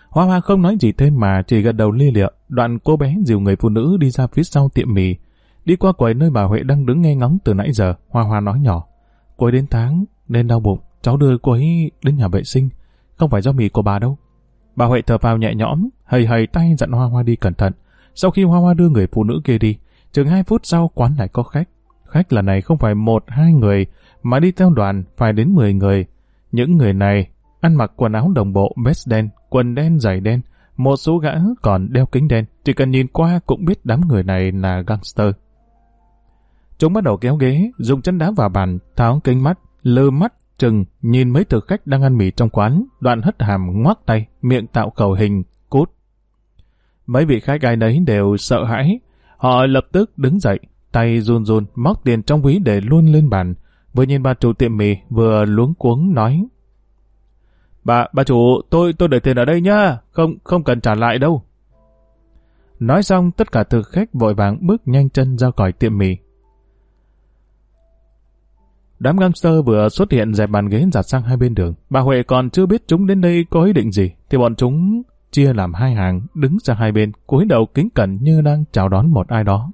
Hoa Hoa không nói gì thêm mà chỉ gật đầu lia lịa. Đoạn cô bé dìu người phụ nữ đi ra phía sau tiệm mì. Đi qua quầy nơi bà Huệ đang đứng nghe ngóng từ nãy giờ, Hoa Hoa nói nhỏ: "Cô ấy đến tháng nên đau bụng, cháu đưa cô ấy đến nhà vệ sinh, không phải do mì của bà đâu." Bà Huệ thở phào nhẹ nhõm, hầy hầy tay dặn Hoa Hoa đi cẩn thận. Sau khi Hoa Hoa đưa người phụ nữ kia đi, chừng hai phút sau quán lại có khách. Khách lần này không phải một hai người, mà đi theo đoàn phải đến mười người. Những người này ăn mặc quần áo đồng bộ vest đen, quần đen, giày đen, một số gã còn đeo kính đen, chỉ cần nhìn qua cũng biết đám người này là gangster. Chúng bắt đầu kéo ghế, dùng chân đá vào bàn, tháo kính mắt, lơ mắt chừng nhìn mấy thực khách đang ăn mì trong quán, đoạn hất hàm ngoác tay, miệng tạo khẩu hình cút. Mấy vị khách ai nấy đều sợ hãi, họ lập tức đứng dậy, tay run run móc tiền trong ví để luôn lên bàn, vừa nhìn bà chủ tiệm mì vừa luống cuống nói: Bà, bà chủ, tôi tôi để tiền ở đây nhá, không không cần trả lại đâu. Nói xong tất cả thực khách vội vàng bước nhanh chân ra khỏi tiệm mì. Đám gangster vừa xuất hiện dẹp bàn ghế dạt sang hai bên đường. Bà Huệ còn chưa biết chúng đến đây có ý định gì, thì bọn chúng chia làm hai hàng, đứng sang hai bên, cúi đầu kính cẩn như đang chào đón một ai đó.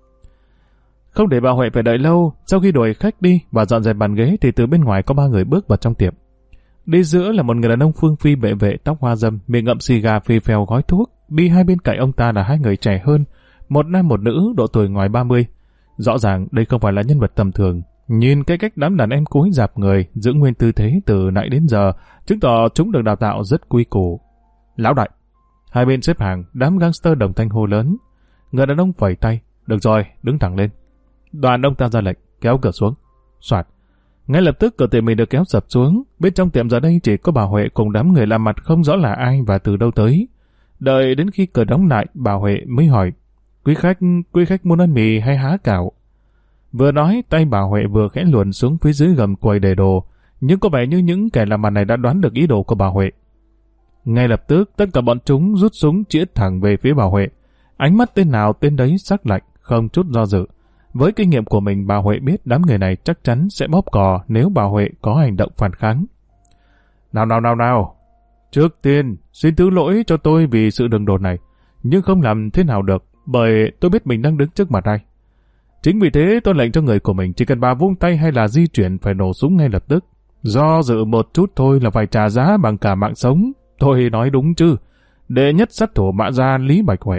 Không để bà Huệ phải đợi lâu, sau khi đuổi khách đi và dọn dẹp bàn ghế thì từ bên ngoài có ba người bước vào trong tiệm. Đi giữa là một người đàn ông phương phi bệ vệ, tóc hoa râm, miệng ngậm xì gà phì phèo gói thuốc. Đi hai bên cạnh ông ta là hai người trẻ hơn, một nam một nữ, độ tuổi ngoài ba mươi. Rõ ràng đây không phải là nhân vật tầm thường. Nhìn cái cách đám đàn em cúi rạp người, giữ nguyên tư thế từ nãy đến giờ, chứng tỏ chúng được đào tạo rất quy củ. Lão đại. Hai bên xếp hàng, đám gangster đồng thanh hô lớn. Người đàn ông phẩy tay. Được rồi, đứng thẳng lên. Đoàn ông ta ra lệnh, kéo cửa xuống. Soạt. Ngay lập tức cửa tiệm mì được kéo sập xuống. Bên trong tiệm giờ đây chỉ có bà Huệ cùng đám người làm mặt không rõ là ai và từ đâu tới. Đợi đến khi cửa đóng lại, bà Huệ mới hỏi: Quý khách, quý khách muốn ăn mì hay há cảo? Vừa nói, tay bà Huệ vừa khẽ luồn xuống phía dưới gầm quầy để đồ, nhưng có vẻ như những kẻ làm mặt này đã đoán được ý đồ của bà Huệ. Ngay lập tức, tất cả bọn chúng rút súng chĩa thẳng về phía bà Huệ. Ánh mắt tên nào tên đấy sắc lạnh, không chút do dự. Với kinh nghiệm của mình, bà Huệ biết đám người này chắc chắn sẽ bóp cò nếu bà Huệ có hành động phản kháng. Nào nào nào nào, trước tiên xin thứ lỗi cho tôi vì sự đường đột này, nhưng không làm thế nào được, bởi tôi biết mình đang đứng trước mặt ai. Chính vì thế tôi lệnh cho người của mình chỉ cần bà vung tay hay là di chuyển phải nổ súng ngay lập tức. Do dự một chút thôi là phải trả giá bằng cả mạng sống. Tôi nói đúng chứ? Đệ nhất sát thủ Mã Gia Lý Bạch Huệ.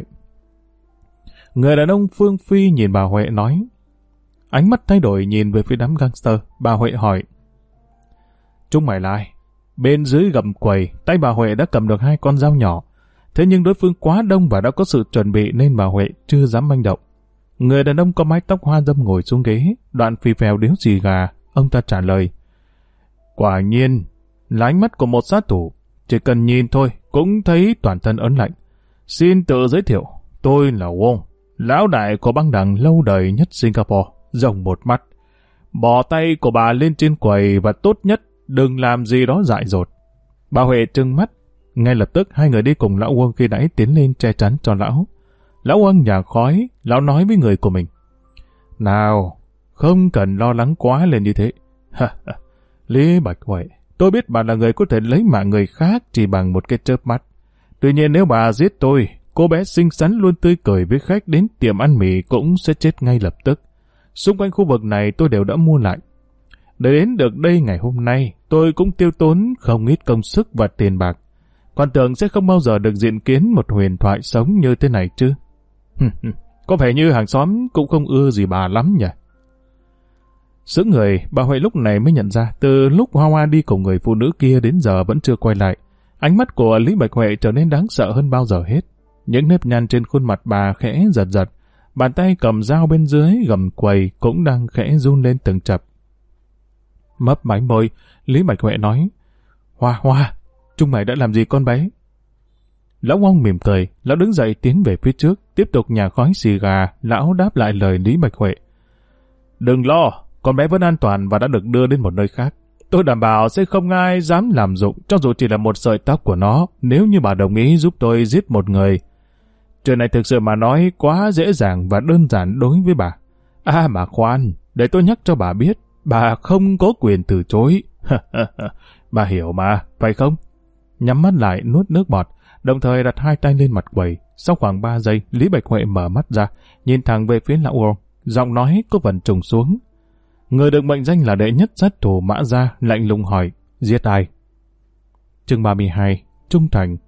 Người đàn ông phương phi nhìn bà Huệ nói. Ánh mắt thay đổi nhìn về phía đám gangster. Bà Huệ hỏi: Chúng mày là ai? Bên dưới gầm quầy, tay bà Huệ đã cầm được hai con dao nhỏ. Thế nhưng đối phương quá đông và đã có sự chuẩn bị nên bà Huệ chưa dám manh động. Người đàn ông có mái tóc hoa râm ngồi xuống ghế, đoạn phì phèo điếu xì gà. Ông ta trả lời: Quả nhiên là ánh mắt của một sát thủ, chỉ cần nhìn thôi cũng thấy toàn thân ớn lạnh. Xin tự giới thiệu, tôi là Wong, lão đại của băng đảng lâu đời nhất Singapore, rồng một mắt. Bỏ tay của bà lên trên quầy và tốt nhất đừng làm gì đó dại dột. Bà Huệ trừng mắt. Ngay lập tức hai người đi cùng lão Wong khi nãy tiến lên che chắn cho lão. Lão Wong nhả khói, lão nói với người của mình: Nào, không cần lo lắng quá lên như thế. Lý Bạch Huệ, tôi biết bà là người có thể lấy mạng người khác chỉ bằng một cái chớp mắt. Tuy nhiên nếu bà giết tôi, cô bé xinh xắn luôn tươi cười với khách đến tiệm ăn mì cũng sẽ chết ngay lập tức. Xung quanh khu vực này tôi đều đã mua lại. Để đến được đây ngày hôm nay, tôi cũng tiêu tốn không ít công sức và tiền bạc. Quan tưởng sẽ không bao giờ được diện kiến một huyền thoại sống như thế này chứ. Có vẻ như hàng xóm cũng không ưa gì bà lắm nhỉ. Sững người, bà Huệ lúc này mới nhận ra từ lúc Hoa Hoa đi cùng người phụ nữ kia đến giờ vẫn chưa quay lại. Ánh mắt của Lý Bạch Huệ trở nên đáng sợ hơn bao giờ hết. Những nếp nhăn trên khuôn mặt bà khẽ giật giật. Bàn tay cầm dao bên dưới gầm quầy cũng đang khẽ run lên từng chập. Mấp máy môi, Lý Bạch Huệ nói: Hoa Hoa, chúng mày đã làm gì con bé? Lão Wong mỉm cười, lão đứng dậy tiến về phía trước, tiếp tục nhả khói xì gà. Lão đáp lại lời Lý Bạch Huệ: Đừng lo, con bé vẫn an toàn và đã được đưa đến một nơi khác. Tôi đảm bảo sẽ không ai dám làm dụng, cho dù chỉ là một sợi tóc của nó, nếu như bà đồng ý giúp tôi giết một người. Chuyện này thực sự mà nói quá dễ dàng và đơn giản đối với bà. À mà khoan, để tôi nhắc cho bà biết, bà không có quyền từ chối. Bà hiểu mà, phải không? Nhắm mắt lại nuốt nước bọt, đồng thời đặt hai tay lên mặt quầy. Sau khoảng ba giây, Lý Bạch Huệ mở mắt ra, nhìn thẳng về phía lão Âu, giọng nói có phần trùng xuống. Người được mệnh danh là đệ nhất sát thủ Mã Gia lạnh lùng hỏi, giết ai? Chương ba mươi hai, Trung Thành.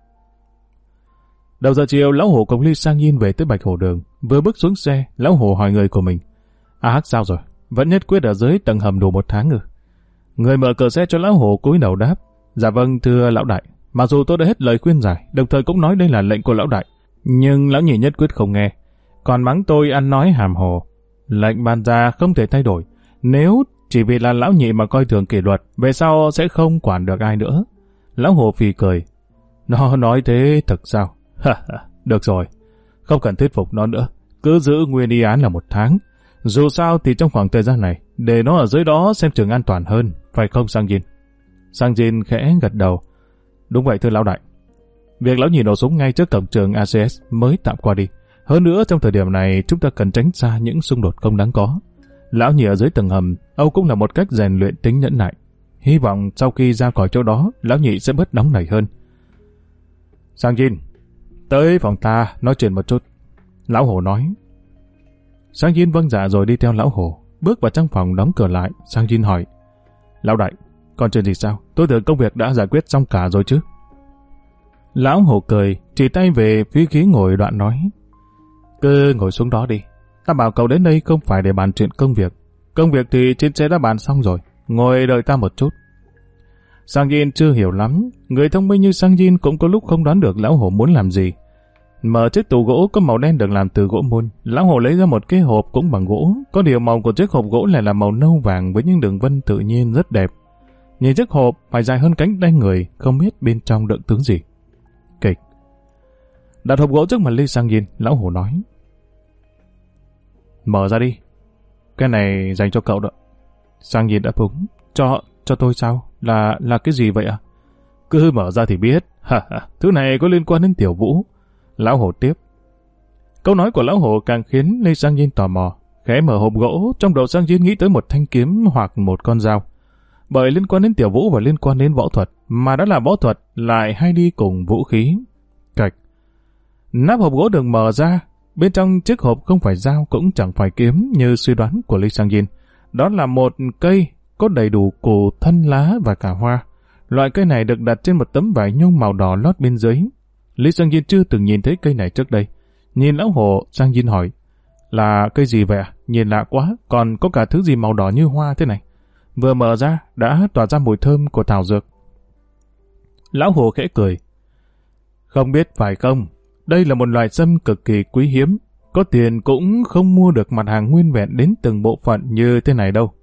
Đầu giờ chiều, lão Hổ cùng Ly Sang Yin về tới Bạch Hổ Đường. Vừa bước xuống xe, lão Hổ hỏi người của mình, A Hắc sao rồi? Vẫn nhất quyết ở dưới tầng hầm đủ một tháng ư? Người mở cửa xe cho lão Hổ cúi đầu đáp, dạ vâng thưa lão đại. Mặc dù tôi đã hết lời khuyên giải, đồng thời cũng nói đây là lệnh của lão đại, nhưng lão nhị nhất quyết không nghe, còn mắng tôi ăn nói hàm hồ. Lệnh ban ra không thể thay đổi, nếu chỉ vì là lão nhị mà coi thường kỷ luật, về sau sẽ không quản được ai nữa. Lão Hổ phì cười, nó nói thế thật sao? Được rồi, không cần thuyết phục nó nữa, cứ giữ nguyên y án là một tháng. Dù sao thì trong khoảng thời gian này, để nó ở dưới đó xem chừng an toàn hơn, phải không Sang Jin? Sang Jin khẽ gật đầu. Đúng vậy thưa lão đại. Việc lão nhị nổ súng ngay trước cổng trường a xê ét mới tạm qua đi. Hơn nữa trong thời điểm này chúng ta cần tránh xa những xung đột không đáng có. Lão nhị ở dưới tầng hầm, Âu cũng là một cách rèn luyện tính nhẫn nại. Hy vọng sau khi ra khỏi chỗ đó, lão nhị sẽ bớt nóng nảy hơn. Sang Jin, tới phòng ta nói chuyện một chút. Lão Hổ nói. Sang Jin vâng dạ rồi đi theo lão Hổ. Bước vào trong phòng đóng cửa lại, Sang Jin hỏi, lão đại, còn chuyện gì sao? Tôi tưởng công việc đã giải quyết xong cả rồi chứ. Lão Hổ cười, chỉ tay về phía ghế ngồi đoạn nói, cứ ngồi xuống đó đi. Ta bảo cậu đến đây không phải để bàn chuyện công việc. Công việc thì trên xe đã bàn xong rồi, ngồi đợi ta một chút. Sang Jin chưa hiểu lắm, người thông minh như Sang Jin cũng có lúc không đoán được lão Hổ muốn làm gì. Mở chiếc tủ gỗ có màu đen được làm từ gỗ mun, lão Hổ lấy ra một cái hộp cũng bằng gỗ, có điều màu của chiếc hộp gỗ lại là màu nâu vàng với những đường vân tự nhiên rất đẹp. Nhìn chiếc hộp phải dài hơn cánh tay người, không biết bên trong đựng thứ gì. Kịch. Đặt hộp gỗ trước mặt Ly Sang Jin, lão Hổ nói, mở ra đi, cái này dành cho cậu đó. Sang Jin đáp ứng, cho cho tôi sao? Là là cái gì vậy ạ? À? Cứ mở ra thì biết. Ha ha, thứ này có liên quan đến Tiểu Vũ. Lão Hổ tiếp. Câu nói của lão Hổ càng khiến Lê Sang Jin tò mò. Khẽ mở hộp gỗ, trong đầu Sang Jin nghĩ tới một thanh kiếm hoặc một con dao. Bởi liên quan đến Tiểu Vũ và liên quan đến võ thuật, mà đã là võ thuật lại hay đi cùng vũ khí. Cạch. Nắp hộp gỗ được mở ra, bên trong chiếc hộp không phải dao cũng chẳng phải kiếm như suy đoán của Lê Sang Jin. Đó là một cây có đầy đủ củ, thân, lá và cả hoa. Loại cây này được đặt trên một tấm vải nhung màu đỏ lót bên dưới. Lý Sang Jin chưa từng nhìn thấy cây này trước đây. Nhìn lão Hổ, Sang Jin hỏi, là cây gì vậy ạ? Nhìn lạ quá, còn có cả thứ gì màu đỏ như hoa thế này. Vừa mở ra, đã tỏa ra mùi thơm của thảo dược. Lão Hổ khẽ cười. Không biết phải không, đây là một loài sâm cực kỳ quý hiếm. Có tiền cũng không mua được mặt hàng nguyên vẹn đến từng bộ phận như thế này đâu.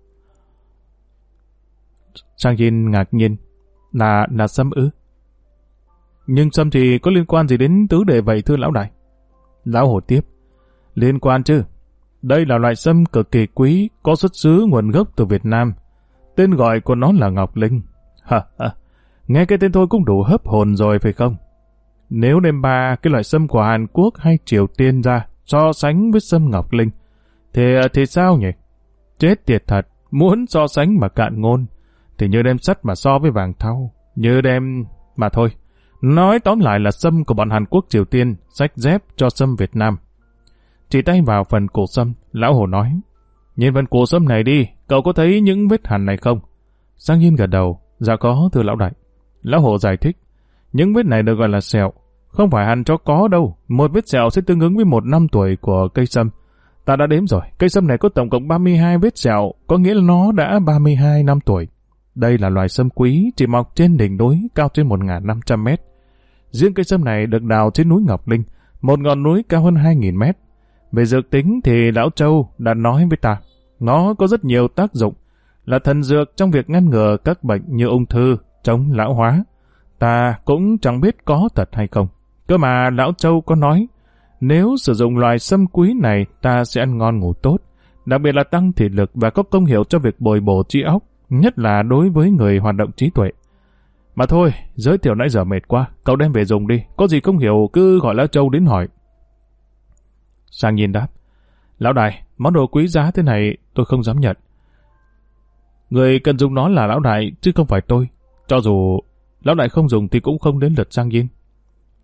Sang Jin ngạc nhiên. Là, là sâm ư? Nhưng sâm thì có liên quan gì đến tứ đệ vậy thưa lão đại? Lão Hổ tiếp. Liên quan chứ. Đây là loại sâm cực kỳ quý, có xuất xứ nguồn gốc từ Việt Nam. Tên gọi của nó là Ngọc Linh. Ha ha, nghe cái tên thôi cũng đủ hấp hồn rồi phải không? Nếu đem ba cái loại sâm của Hàn Quốc hay Triều Tiên ra so sánh với sâm Ngọc Linh, thì thì sao nhỉ? Chết tiệt thật, muốn so sánh mà cạn ngôn, thì như đem sắt mà so với vàng thau, như đem... Mà thôi, nói tóm lại là sâm của bọn Hàn Quốc Triều Tiên, xách dép cho sâm Việt Nam. Chỉ tay vào phần cổ sâm, lão Hổ nói, nhìn phần cổ sâm này đi, cậu có thấy những vết hằn này không? Sang Jin gật đầu, dạ có thưa lão đại. Lão Hổ giải thích, những vết này được gọi là sẹo, không phải hằn cho có đâu, một vết sẹo sẽ tương ứng với một năm tuổi của cây sâm. Ta đã đếm rồi, cây sâm này có tổng cộng ba mươi hai vết sẹo, có nghĩa là nó đã ba mươi hai năm tuổi. Đây là loài sâm quý, chỉ mọc trên đỉnh núi cao trên một nghìn năm trăm mét. Riêng cây sâm này được đào trên núi Ngọc Linh, một ngọn núi cao hơn hai nghìn mét. Về dược tính thì Lão Châu đã nói với ta, nó có rất nhiều tác dụng, là thần dược trong việc ngăn ngừa các bệnh như ung thư, chống lão hóa. Ta cũng chẳng biết có thật hay không. Cơ mà Lão Châu có nói, nếu sử dụng loài sâm quý này ta sẽ ăn ngon ngủ tốt, đặc biệt là tăng thể lực và có công hiệu cho việc bồi bổ trí óc, nhất là đối với người hoạt động trí tuệ. Mà thôi, giới thiệu nãy giờ mệt quá, cậu đem về dùng đi, có gì không hiểu cứ gọi Lão Châu đến hỏi. Sang Jin đáp, lão đại, món đồ quý giá thế này tôi không dám nhận. Người cần dùng nó là lão đại chứ không phải tôi. Cho dù lão đại không dùng thì cũng không đến lượt Sang Jin.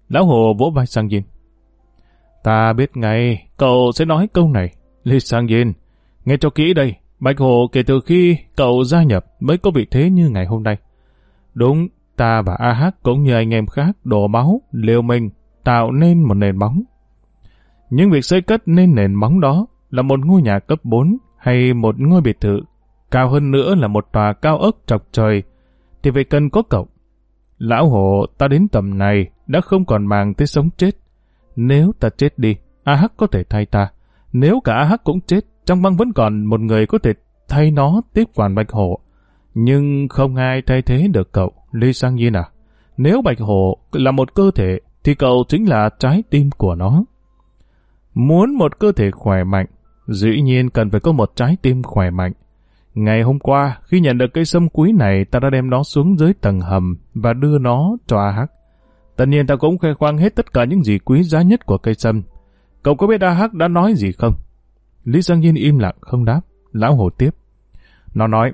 Lão Hồ vỗ vai Sang Yin. Ta biết ngay, cậu sẽ nói câu này. Lee Sang Yin, nghe cho kỹ đây. Bạch Hổ kể từ khi cậu gia nhập mới có vị thế như ngày hôm nay. Đúng, ta và A Hắc cũng như anh em khác đổ máu, liều mình, tạo nên một nền móng. Nhưng việc xây cất nên nền móng đó là một ngôi nhà cấp bốn hay một ngôi biệt thự, cao hơn nữa là một tòa cao ốc trọc trời, thì phải cần có cậu. Lão Hổ, ta đến tầm này đã không còn màng tới sống chết. Nếu ta chết đi, A Hắc có thể thay ta. Nếu cả A Hắc cũng chết, trong băng vẫn còn một người có thể thay nó tiếp quản Bạch Hổ. Nhưng không ai thay thế được cậu, Lee Sang Yin à. Nếu Bạch Hổ là một cơ thể, thì cậu chính là trái tim của nó. Muốn một cơ thể khỏe mạnh, dĩ nhiên cần phải có một trái tim khỏe mạnh. Ngày hôm qua, khi nhận được cây sâm quý này, ta đã đem nó xuống dưới tầng hầm và đưa nó cho A Hắc. Tất nhiên ta cũng khoe khoang hết tất cả những gì quý giá nhất của cây sâm. Cậu có biết A Hắc đã nói gì không? Lý Sang Yin im lặng không đáp. Lão Hồ tiếp. Nó nói,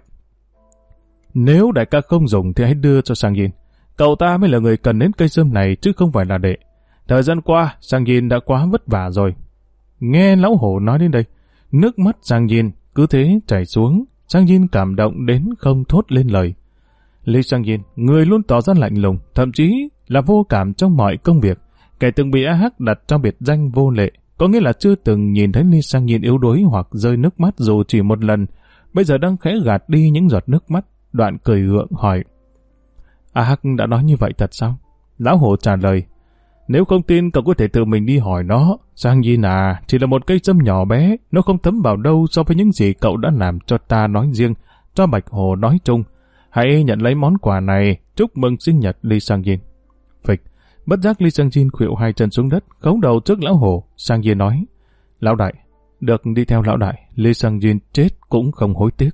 nếu đại ca không dùng thì hãy đưa cho Sang Yin. Cậu ta mới là người cần đến cây sâm này chứ không phải là đệ. Thời gian qua, Sang Yin đã quá vất vả rồi. Nghe Lão Hổ nói đến đây, nước mắt Sang Yin cứ thế chảy xuống. Sang Yin cảm động đến không thốt lên lời. Lee Sang Yin, người luôn tỏ ra lạnh lùng, thậm chí là vô cảm trong mọi công việc, kẻ từng bị A Hắc đặt trong biệt danh vô lệ, có nghĩa là chưa từng nhìn thấy Lee Sang Yin yếu đuối hoặc rơi nước mắt dù chỉ một lần, bây giờ đang khẽ gạt đi những giọt nước mắt, đoạn cười gượng hỏi. A Hắc đã nói như vậy thật sao? Lão Hổ trả lời, nếu không tin cậu có thể tự mình đi hỏi nó. Sang Yin à, chỉ là một cây sâm nhỏ bé, nó không thấm vào đâu so với những gì cậu đã làm cho ta nói riêng, cho Bạch Hổ nói chung. Hãy nhận lấy món quà này, chúc mừng sinh nhật Lee Sang Yin. Phịch, bất giác Lee Sang Yin khuỵu hai chân xuống đất, khấu đầu trước Lão Hổ. Sang Yin nói, Lão đại, được đi theo Lão đại, Lee Sang Yin chết cũng không hối tiếc.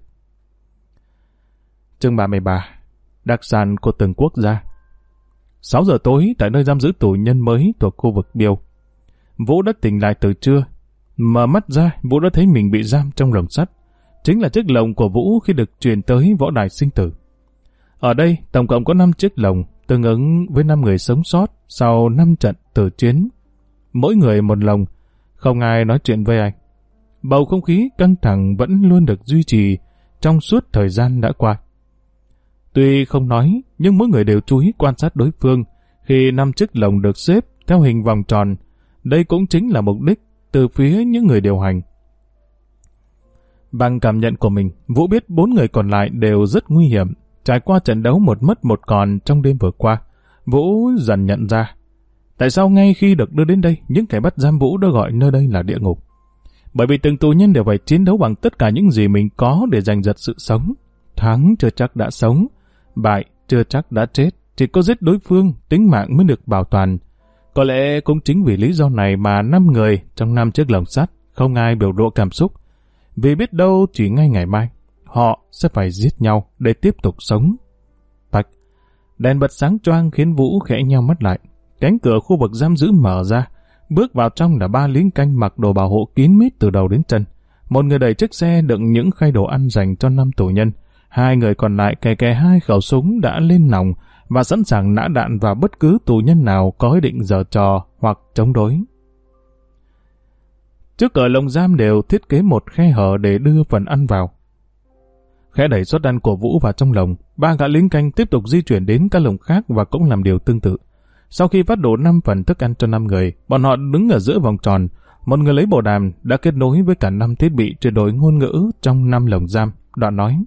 Chương ba mươi ba. Đặc sản của từng quốc gia. sáu giờ tối tại nơi giam giữ tù nhân mới thuộc khu vực Biêu. Vũ đã tỉnh lại từ trưa. Mở mắt ra, Vũ đã thấy mình bị giam trong lồng sắt. Chính là chiếc lồng của Vũ khi được truyền tới võ đài sinh tử. Ở đây, tổng cộng có năm chiếc lồng, tương ứng với năm người sống sót sau năm trận tử chiến. Mỗi người một lồng, không ai nói chuyện với ai. Bầu không khí căng thẳng vẫn luôn được duy trì trong suốt thời gian đã qua. Tuy không nói, nhưng mỗi người đều chú ý quan sát đối phương khi năm chiếc lồng được xếp theo hình vòng tròn. Đây cũng chính là mục đích từ phía những người điều hành. Bằng cảm nhận của mình, Vũ biết bốn người còn lại đều rất nguy hiểm. Trải qua trận đấu một mất một còn trong đêm vừa qua, Vũ dần nhận ra tại sao ngay khi được đưa đến đây, những kẻ bắt giam Vũ đã gọi nơi đây là địa ngục. Bởi vì từng tù nhân đều phải chiến đấu bằng tất cả những gì mình có để giành giật sự sống. Thắng chưa chắc đã sống, bại chưa chắc đã chết, chỉ có giết đối phương, tính mạng mới được bảo toàn. Có lẽ cũng chính vì lý do này mà năm người trong năm chiếc lồng sắt không ai biểu lộ cảm xúc, vì biết đâu chỉ ngay ngày mai họ sẽ phải giết nhau để tiếp tục sống. Bạch, đèn bật sáng choang khiến Vũ khẽ nheo mắt lại. Cánh cửa khu vực giam giữ mở ra, bước vào trong là ba lính canh mặc đồ bảo hộ kín mít từ đầu đến chân. Một người đẩy chiếc xe đựng những khay đồ ăn dành cho năm tù nhân. Hai người còn lại kè kè hai khẩu súng đã lên nòng và sẵn sàng nã đạn vào bất cứ tù nhân nào có ý định giở trò hoặc chống đối. Trước cửa lồng giam đều thiết kế một khe hở để đưa phần ăn vào. Khẽ đẩy suất ăn của Vũ vào trong lồng, ba gã lính canh tiếp tục di chuyển đến các lồng khác và cũng làm điều tương tự. Sau khi phát đổ năm phần thức ăn cho năm người, bọn họ đứng ở giữa vòng tròn. Một người lấy bộ đàm đã kết nối với cả năm thiết bị chuyển đổi ngôn ngữ trong năm lồng giam. Đoạn nói: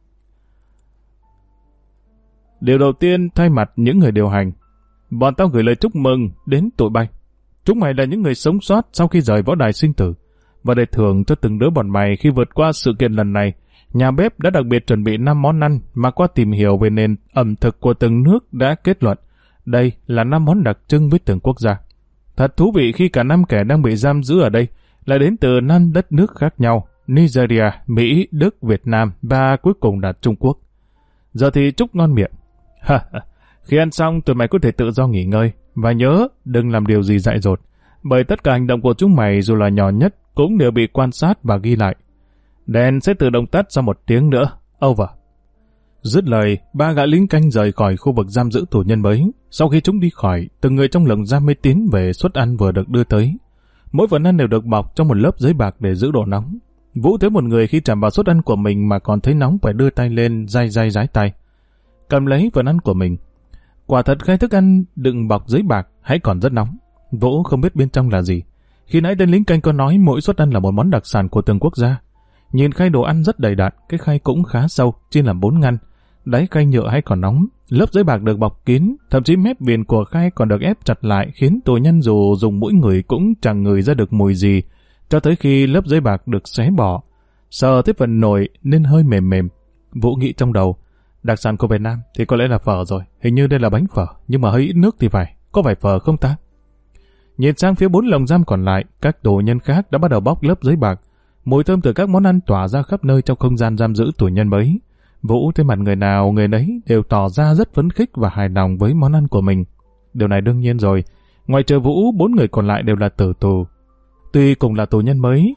Điều đầu tiên, thay mặt những người điều hành, bọn tao gửi lời chúc mừng đến tụi bay. Chúng mày là những người sống sót sau khi rời võ đài sinh tử. Và để thưởng cho từng đứa bọn mày khi vượt qua sự kiện lần này, nhà bếp đã đặc biệt chuẩn bị năm món ăn mà qua tìm hiểu về nền ẩm thực của từng nước đã kết luận. Đây là năm món đặc trưng với từng quốc gia. Thật thú vị khi cả năm kẻ đang bị giam giữ ở đây là đến từ năm đất nước khác nhau: Nigeria, Mỹ, Đức, Việt Nam và cuối cùng là Trung Quốc. Giờ thì chúc ngon miệng. Khi ăn xong, tụi mày có thể tự do nghỉ ngơi. Và nhớ, đừng làm điều gì dại dột, bởi tất cả hành động của chúng mày dù là nhỏ nhất cũng đều bị quan sát và ghi lại. Đèn sẽ tự động tắt sau một tiếng nữa. Over. Dứt lời, ba gã lính canh rời khỏi khu vực giam giữ tù nhân mới. Sau khi chúng đi khỏi, từng người trong lồng giam mới tiến về suất ăn vừa được đưa tới. Mỗi phần ăn đều được bọc trong một lớp giấy bạc để giữ độ nóng. Vũ thấy một người khi chạm vào suất ăn của mình mà còn thấy nóng phải đưa tay lên day day rái tay, cầm lấy phần ăn của mình. Quả thật khay thức ăn đựng bọc giấy bạc hãy còn rất nóng. Vũ không biết bên trong là gì. Khi nãy tên lính canh có nói mỗi suất ăn là một món đặc sản của từng quốc gia. Nhìn khay đồ ăn rất đầy đặn, cái khay cũng khá sâu, chia làm bốn ngăn. Đáy khay nhựa hay còn nóng, lớp giấy bạc được bọc kín, thậm chí mép viền của khay còn được ép chặt lại, khiến tù nhân dù dùng mũi ngửi cũng chẳng ngửi ra được mùi gì, cho tới khi lớp giấy bạc được xé bỏ. Sờ tới phần nồi nên hơi mềm mềm. Vũ nghĩ trong đầu, đặc sản của Việt Nam thì có lẽ là phở rồi, hình như đây là bánh phở, nhưng mà hơi ít nước thì phải, có phải phở không ta? Nhìn sang phía bốn lồng giam còn lại, các tù nhân khác đã bắt đầu bóc lớp giấy bạc. Mùi thơm từ các món ăn tỏa ra khắp nơi trong không gian giam giữ tù nhân mới. Vũ thấy mặt người nào người nấy đều tỏ ra rất phấn khích và hài lòng với món ăn của mình. Điều này đương nhiên rồi. Ngoài trừ Vũ, bốn người còn lại đều là tử tù. Tuy cùng là tù nhân mới,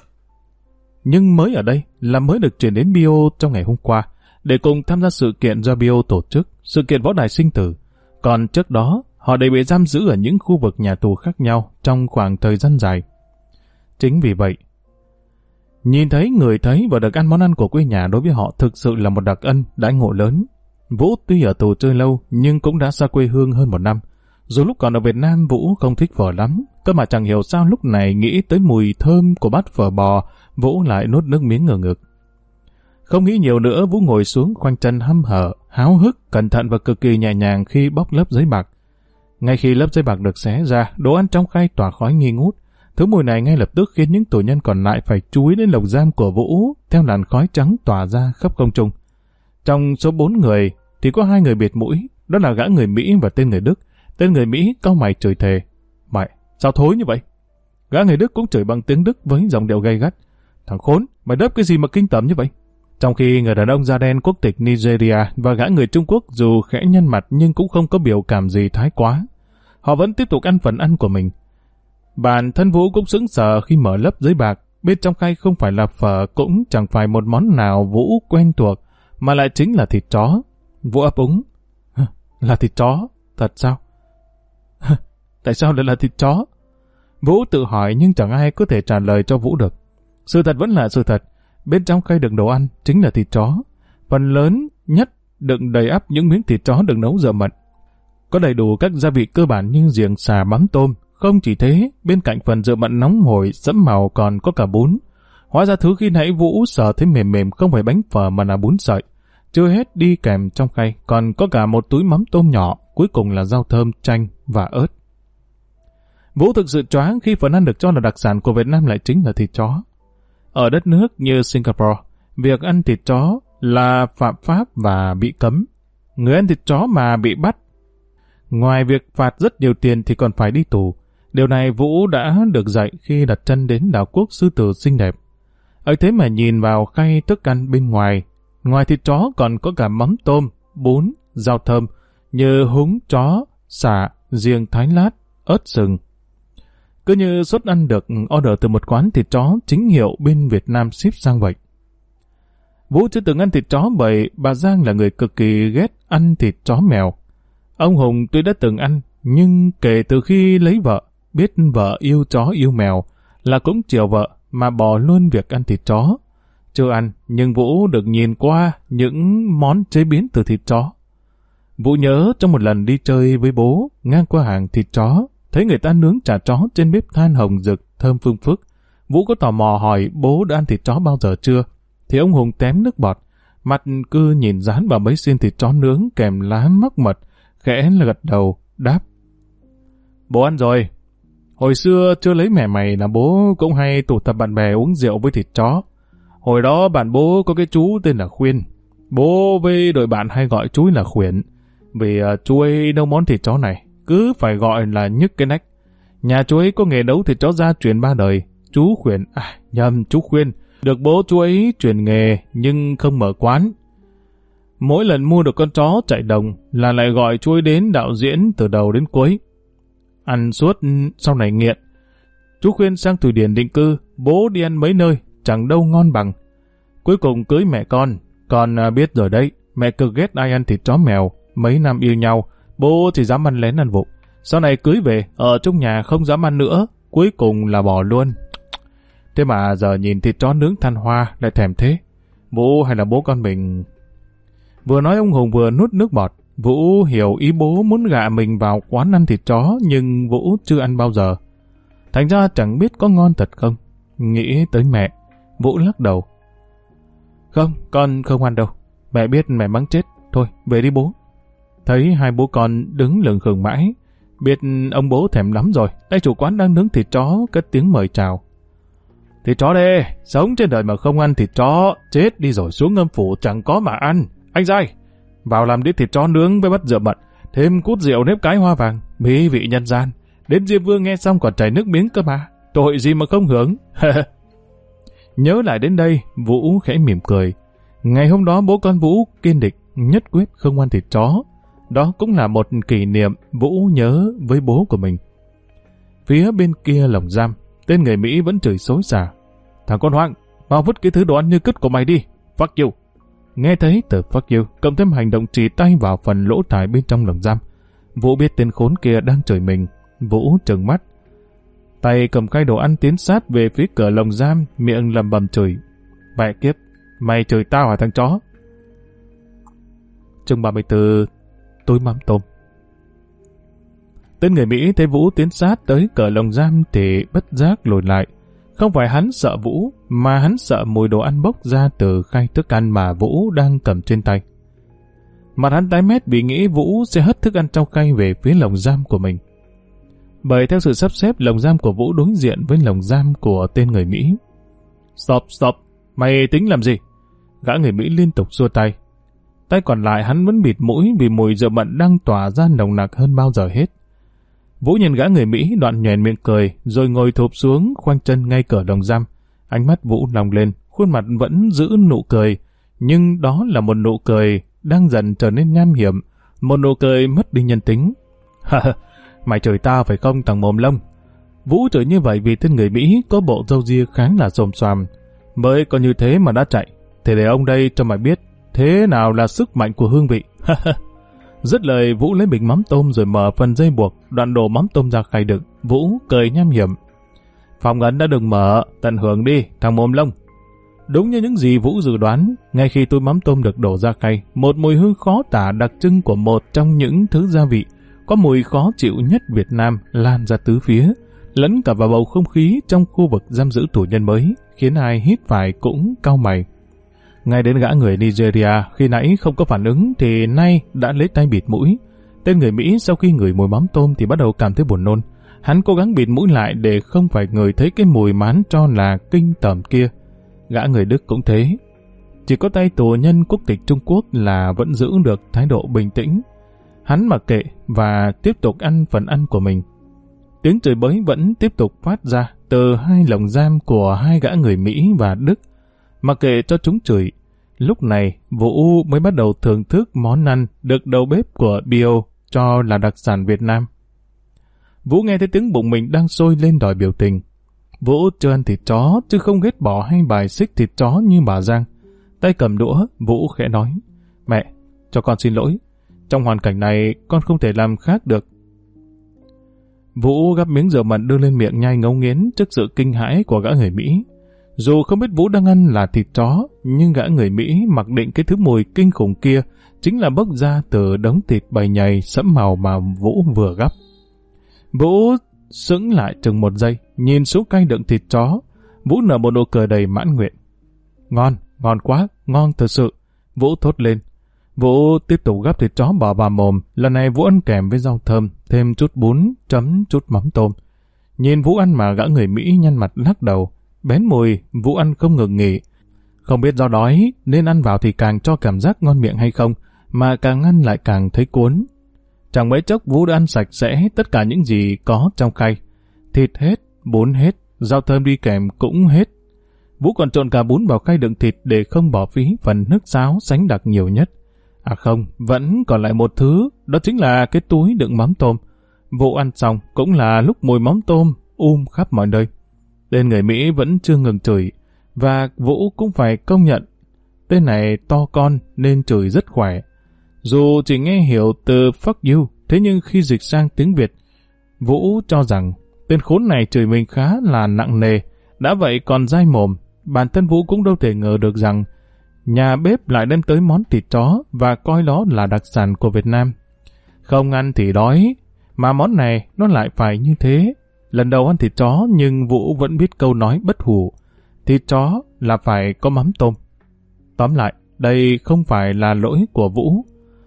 nhưng mới ở đây là mới được chuyển đến Bio trong ngày hôm qua để cùng tham gia sự kiện do Bio tổ chức, sự kiện võ đài sinh tử. Còn trước đó, họ đều bị giam giữ ở những khu vực nhà tù khác nhau trong khoảng thời gian dài. Chính vì vậy, nhìn thấy, người thấy và được ăn món ăn của quê nhà đối với họ thực sự là một đặc ân, đãi ngộ lớn. Vũ tuy ở tù chơi lâu nhưng cũng đã xa quê hương hơn một năm. Dù lúc còn ở Việt Nam Vũ không thích phở lắm, cơ mà chẳng hiểu sao lúc này nghĩ tới mùi thơm của bát phở bò, Vũ lại nuốt nước miếng ngửa ngực. Không nghĩ nhiều nữa, Vũ ngồi xuống khoanh chân hăm hở, háo hức, cẩn thận và cực kỳ nhẹ nhàng khi bóc lớp giấy bạc. Ngay khi lớp giấy bạc được xé ra, đồ ăn trong khay tỏa khói nghi ngút. Thứ mùi này ngay lập tức khiến những tù nhân còn lại phải chú ý đến lồng giam của Vũ theo làn khói trắng tỏa ra khắp không trung. Trong số bốn người thì có hai người bịt mũi, đó là gã người Mỹ và tên người Đức. Tên người Mỹ cau mày chửi thề: "Mày, sao thối như vậy?" Gã người Đức cũng chửi bằng tiếng Đức với giọng điệu gay gắt: "Thằng khốn, mày đớp cái gì mà kinh tởm như vậy?" Trong khi người đàn ông da đen quốc tịch Nigeria và gã người Trung Quốc dù khẽ nhăn mặt nhưng cũng không có biểu cảm gì thái quá. Họ vẫn tiếp tục ăn phần ăn của mình. Bản thân Vũ cũng sững sờ khi mở lớp giấy bạc, bên trong khay không phải là phở, cũng chẳng phải một món nào Vũ quen thuộc, mà lại chính là thịt chó. Vũ ấp úng: "Là thịt chó? Thật sao? Tại sao lại là thịt chó?" Vũ tự hỏi nhưng chẳng ai có thể trả lời cho Vũ được. Sự thật vẫn là sự thật, bên trong khay đựng đồ ăn chính là thịt chó. Phần lớn nhất đựng đầy ắp những miếng thịt chó được nấu rợ mận. Có đầy đủ các gia vị cơ bản như giềng, sả, mắm tôm. Không chỉ thế, bên cạnh phần rợ mận nóng hổi sẫm màu còn có cả bún. Hóa ra thứ khi nãy Vũ sờ thấy mềm mềm không phải bánh phở mà là bún sợi. Chưa hết, đi kèm trong khay còn có cả một túi mắm tôm nhỏ, cuối cùng là rau thơm, chanh và ớt. Vũ thực sự choáng khi phần ăn được cho là đặc sản của Việt Nam lại chính là thịt chó. Ở đất nước như Singapore, việc ăn thịt chó là phạm pháp và bị cấm. Người ăn thịt chó mà bị bắt, ngoài việc phạt rất nhiều tiền thì còn phải đi tù. Điều này Vũ đã được dạy khi đặt chân đến đảo quốc sư tử xinh đẹp. Ấy thế mà nhìn vào khay thức ăn bên ngoài, ngoài thịt chó còn có cả mắm tôm, bún, rau thơm như húng chó, sả, giềng thái lát, ớt sừng. Cứ như suất ăn được order từ một quán thịt chó chính hiệu bên Việt Nam ship sang vậy. Vũ chưa từng ăn thịt chó bởi bà Giang là người cực kỳ ghét ăn thịt chó mèo. Ông Hùng tuy đã từng ăn, nhưng kể từ khi lấy vợ, biết vợ yêu chó yêu mèo, là cũng chiều vợ mà bỏ luôn việc ăn thịt chó. Chưa ăn, nhưng Vũ được nhìn qua những món chế biến từ thịt chó. Vũ nhớ trong một lần đi chơi với bố, ngang qua hàng thịt chó, thấy người ta nướng chả chó trên bếp than hồng rực, thơm phương phức. Vũ có tò mò hỏi bố đã ăn thịt chó bao giờ chưa, thì ông Hùng tém nước bọt, mặt cứ nhìn dán vào mấy xiên thịt chó nướng kèm lá mắc mật, khẽ là gật đầu, đáp: "Bố ăn rồi. Hồi xưa chưa lấy mẹ mày là bố cũng hay tụ tập bạn bè uống rượu với thịt chó. Hồi đó bạn bố có cái chú tên là Khuyên. Bố với đội bạn hay gọi chú là Khuyển, vì uh, chú ấy nấu món thịt chó này cứ phải gọi là nhức cái nách. Nhà chú ấy có nghề nấu thịt chó gia truyền ba đời. Chú Khuyển, à nhầm, chú Khuyên, được bố chú ấy truyền nghề nhưng không mở quán. Mỗi lần mua được con chó chạy đồng là lại gọi chú ấy đến đạo diễn từ đầu đến cuối. Ăn suốt sau này nghiện. Chú Khuyên sang Thụy Điển định cư, bố đi ăn mấy nơi, chẳng đâu ngon bằng. Cuối cùng cưới mẹ con, con biết rồi đấy, mẹ cực ghét ai ăn thịt chó mèo. Mấy năm yêu nhau, bố chỉ dám ăn lén ăn vụng. Sau này cưới về, ở trong nhà không dám ăn nữa, cuối cùng là bỏ luôn. Thế mà giờ nhìn thịt chó nướng than hoa lại thèm thế. Vũ hay là bố con mình... Vừa nói ông Hùng vừa nuốt nước bọt. Vũ hiểu ý bố muốn gạ mình vào quán ăn thịt chó, nhưng Vũ chưa ăn bao giờ. Thành ra chẳng biết có ngon thật không. Nghĩ tới mẹ, Vũ lắc đầu. Không, con không ăn đâu. Mẹ biết mẹ mắng chết. Thôi, về đi bố. Thấy hai bố con đứng lừng khừng mãi. Biết ông bố thèm lắm rồi. Tay chủ quán đang nướng thịt chó, cất tiếng mời chào. Thịt chó đây, sống trên đời mà không ăn thịt chó, chết đi rồi xuống âm phủ chẳng có mà ăn. Anh Giai, vào làm đĩa thịt chó nướng với bát rượu mận, thêm cút rượu nếp cái hoa vàng, mỹ vị nhân gian. Đến Diêm Vương nghe xong còn chảy nước miếng cơ mà, tội gì mà không hưởng. Nhớ lại đến đây, Vũ khẽ mỉm cười. Ngày hôm đó bố con Vũ kiên định, nhất quyết không ăn thịt chó. Đó cũng là một kỷ niệm Vũ nhớ với bố của mình. Phía bên kia lồng giam, tên người Mỹ vẫn chửi xối xả. Thằng con hoang, mau vứt cái thứ đồ ăn như cứt của mày đi. Fuck you. Nghe thấy từ fuck you, cộng thêm hành động chỉ tay vào phần lỗ thải bên trong lồng giam. Vũ biết tên khốn kia đang chửi mình. Vũ trừng mắt. Tay cầm khay đồ ăn tiến sát về phía cửa lồng giam, miệng lầm bầm chửi. Mẹ kiếp, mày chửi tao hả thằng chó? Chương ba mươi tư, túi mắm tôm. Tên người Mỹ thấy Vũ tiến sát tới cửa lồng giam thì bất giác lùi lại. Không phải hắn sợ Vũ, mà hắn sợ mùi đồ ăn bốc ra từ khay thức ăn mà Vũ đang cầm trên tay. Mặt hắn tái mét vì nghĩ Vũ sẽ hất thức ăn trong khay về phía lồng giam của mình. Bởi theo sự sắp xếp, lồng giam của Vũ đối diện với lồng giam của tên người Mỹ. Stop, stop, mày tính làm gì? Gã người Mỹ liên tục xua tay. Tay còn lại hắn vẫn bịt mũi vì mùi rượu mận đang tỏa ra nồng nặc hơn bao giờ hết. Vũ nhìn gã người Mỹ đoạn nhoẻn miệng cười, rồi ngồi thụp xuống khoanh chân ngay cửa lồng giam. Ánh mắt Vũ long lên, khuôn mặt vẫn giữ nụ cười, nhưng đó là một nụ cười đang dần trở nên nham hiểm, một nụ cười mất đi nhân tính. Ha, mày chửi tao phải không thằng mồm lông? Vũ chửi như vậy vì tên người Mỹ có bộ râu ria khá là xồm xoàm, mới có như thế mà đã chạy. Thì để ông đây cho mày biết thế nào là sức mạnh của hương vị. Dứt lời, Vũ lấy bình mắm tôm rồi mở phần dây buộc, đoạn đổ mắm tôm ra khay đựng. Vũ cười nham hiểm. Phòng ấn đã được mở, tận hưởng đi, thằng mồm lông. Đúng như những gì Vũ dự đoán, ngay khi túi mắm tôm được đổ ra khay, một mùi hương khó tả đặc trưng của một trong những thứ gia vị có mùi khó chịu nhất Việt Nam lan ra tứ phía, lẫn cả vào bầu không khí trong khu vực giam giữ tù nhân mới, khiến ai hít phải cũng cau mày. Ngay đến gã người Nigeria khi nãy không có phản ứng thì nay đã lấy tay bịt mũi. Tên người Mỹ sau khi ngửi mùi mắm tôm thì bắt đầu cảm thấy buồn nôn. Hắn cố gắng bịt mũi lại để không phải ngửi thấy cái mùi mà hắn cho là kinh tởm kia. Gã người Đức cũng thế. Chỉ có tay tù nhân quốc tịch Trung Quốc là vẫn giữ được thái độ bình tĩnh. Hắn mặc kệ và tiếp tục ăn phần ăn của mình. Tiếng chửi bới vẫn tiếp tục phát ra từ hai lồng giam của hai gã người Mỹ và Đức. Mặc kệ cho chúng chửi, lúc này Vũ mới bắt đầu thưởng thức món ăn được đầu bếp của Bio cho là đặc sản Việt Nam. Vũ nghe thấy tiếng bụng mình đang sôi lên đòi biểu tình. Vũ chưa ăn thịt chó chứ không ghét bỏ hay bài xích thịt chó như bà Giang. Tay cầm đũa, Vũ khẽ nói: Mẹ, cho con xin lỗi. Trong hoàn cảnh này con không thể làm khác được. Vũ gắp miếng rượu mận đưa lên miệng nhai ngấu nghiến trước sự kinh hãi của gã người Mỹ. Dù không biết Vũ đang ăn là thịt chó, nhưng gã người Mỹ mặc định cái thứ mùi kinh khủng kia chính là bốc ra từ đống thịt bầy nhầy sẫm màu mà Vũ vừa gắp. Vũ sững lại chừng một giây, nhìn xuống canh đựng thịt chó. Vũ nở một nụ cười đầy mãn nguyện. Ngon, ngon quá, ngon thật sự. Vũ thốt lên. Vũ tiếp tục gắp thịt chó bỏ vào mồm. Lần này Vũ ăn kèm với rau thơm, thêm chút bún, chấm chút mắm tôm. Nhìn Vũ ăn mà gã người Mỹ nhăn mặt lắc đầu. Bén mùi, Vũ ăn không ngừng nghỉ. Không biết do đói nên ăn vào thì càng cho cảm giác ngon miệng hay không, mà càng ăn lại càng thấy cuốn. Chẳng mấy chốc Vũ đã ăn sạch sẽ tất cả những gì có trong khay. Thịt hết, bún hết, rau thơm đi kèm cũng hết. Vũ còn trộn cả bún vào khay đựng thịt để không bỏ phí phần nước sáo sánh đặc nhiều nhất. À không, vẫn còn lại một thứ, đó chính là cái túi đựng mắm tôm. Vũ ăn xong cũng là lúc mùi mắm tôm um khắp mọi nơi. Tên người Mỹ vẫn chưa ngừng chửi, và Vũ cũng phải công nhận tên này to con nên chửi rất khỏe. Dù chỉ nghe hiểu từ fuck you, thế nhưng khi dịch sang tiếng Việt, Vũ cho rằng tên khốn này chửi mình khá là nặng nề. Đã vậy còn dai mồm, bản thân Vũ cũng đâu thể ngờ được rằng nhà bếp lại đem tới món thịt chó và coi đó là đặc sản của Việt Nam. Không ăn thì đói, mà món này nó lại phải như thế. Lần đầu ăn thịt chó nhưng Vũ vẫn biết câu nói bất hủ. Thịt chó là phải có mắm tôm. Tóm lại, đây không phải là lỗi của Vũ.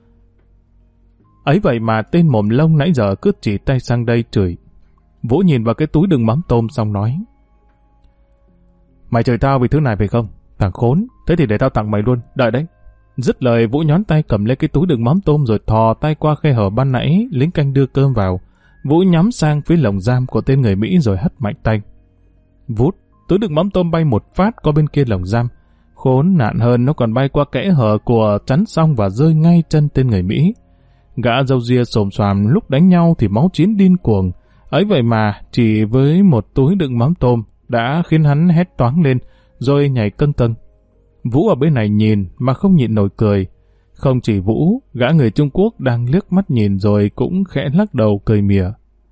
Ấy vậy mà tên mồm lông nãy giờ cứ chỉ tay sang đây chửi. Vũ nhìn vào cái túi đựng mắm tôm xong nói: Mày chửi tao vì thứ này phải không? Thằng khốn, thế thì để tao tặng mày luôn, đợi đấy. Dứt lời Vũ nhón tay cầm lấy cái túi đựng mắm tôm rồi thò tay qua khe hở ban nãy lính canh đưa cơm vào. Vũ nhắm sang phía lồng giam của tên người Mỹ rồi hất mạnh tay. Vút, túi đựng mắm tôm bay một phát qua bên kia lồng giam. Khốn nạn hơn, nó còn bay qua kẽ hở của chắn xong và rơi ngay chân tên người Mỹ. Gã râu ria xồm xoàm lúc đánh nhau thì máu chiến điên cuồng. Ấy vậy mà chỉ với một túi đựng mắm tôm đã khiến hắn hét toáng lên rồi nhảy câng câng. Vũ ở bên này nhìn mà không nhịn nổi cười. Không chỉ Vũ, gã người Trung Quốc đang liếc mắt nhìn rồi cũng khẽ lắc đầu cười mỉa.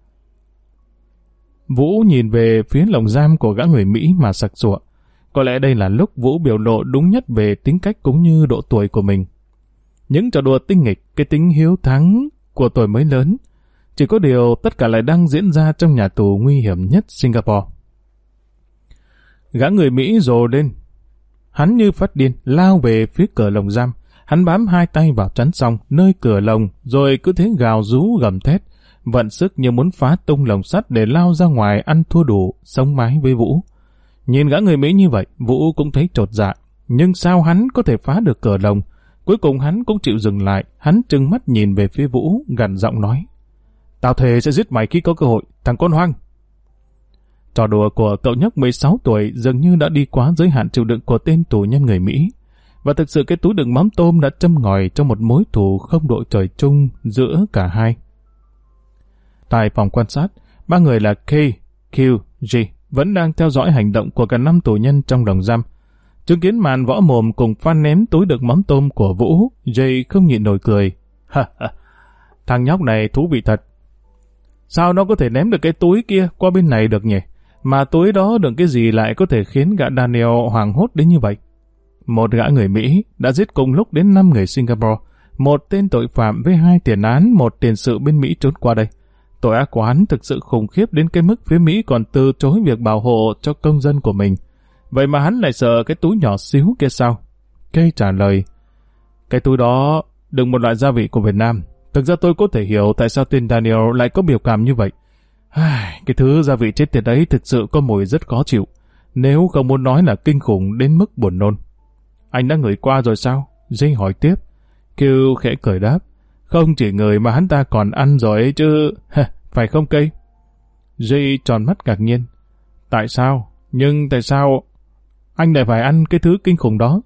Vũ nhìn về phía lồng giam của gã người Mỹ mà sặc sụa. Có lẽ đây là lúc Vũ biểu lộ đúng nhất về tính cách cũng như độ tuổi của mình. Những trò đùa tinh nghịch, cái tính hiếu thắng của tuổi mới lớn. Chỉ có điều tất cả lại đang diễn ra trong nhà tù nguy hiểm nhất Singapore. Gã người Mỹ rồ lên. Hắn như phát điên lao về phía cửa lồng giam. Hắn bám hai tay vào chắn xong nơi cửa lồng rồi cứ thế gào rú gầm thét, vận sức như muốn phá tung lồng sắt để lao ra ngoài ăn thua đủ, sống mái với Vũ. Nhìn gã người Mỹ như vậy, Vũ cũng thấy chột dạ. Nhưng sao hắn có thể phá được cửa lồng? Cuối cùng hắn cũng chịu dừng lại. Hắn trừng mắt nhìn về phía Vũ, gằn giọng nói: Tao thề sẽ giết mày khi có cơ hội, thằng con hoang. Trò đùa của cậu nhóc mười sáu tuổi dường như đã đi quá giới hạn chịu đựng của tên tù nhân người Mỹ. Và thực sự cái túi đựng mắm tôm đã châm ngòi trong một mối thù không đội trời chung giữa cả hai. Tại phòng quan sát, ba người là K, Q, G vẫn đang theo dõi hành động của cả năm tù nhân trong lồng giam. Chứng kiến màn võ mồm cùng phan ném túi đựng mắm tôm của Vũ, J không nhịn nổi cười. Ha ha, thằng nhóc này thú vị thật. Sao nó có thể ném được cái túi kia qua bên này được nhỉ? Mà túi đó đựng cái gì lại có thể khiến gã Daniel hoảng hốt đến như vậy? Một gã người Mỹ đã giết cùng lúc đến năm người Singapore, một tên tội phạm với hai tiền án, một tiền sự bên Mỹ trốn qua đây. Tội ác của hắn thực sự khủng khiếp đến cái mức phía Mỹ còn từ chối việc bảo hộ cho công dân của mình. Vậy mà hắn lại sợ cái túi nhỏ xíu kia sao? Cây trả lời: Cái túi đó đựng một loại gia vị của Việt Nam. Thực ra tôi có thể hiểu tại sao tên Daniel lại có biểu cảm như vậy. Cái thứ gia vị chết tiệt ấy thực sự có mùi rất khó chịu, nếu không muốn nói là kinh khủng đến mức buồn nôn. Anh đã ngửi qua rồi sao? Jay hỏi tiếp. Q khẽ cười đáp: Không chỉ ngửi mà hắn ta còn ăn rồi ấy chứ. Phải không Cây? Jay tròn mắt ngạc nhiên. Tại sao? Nhưng tại sao anh lại phải ăn cái thứ kinh khủng đó?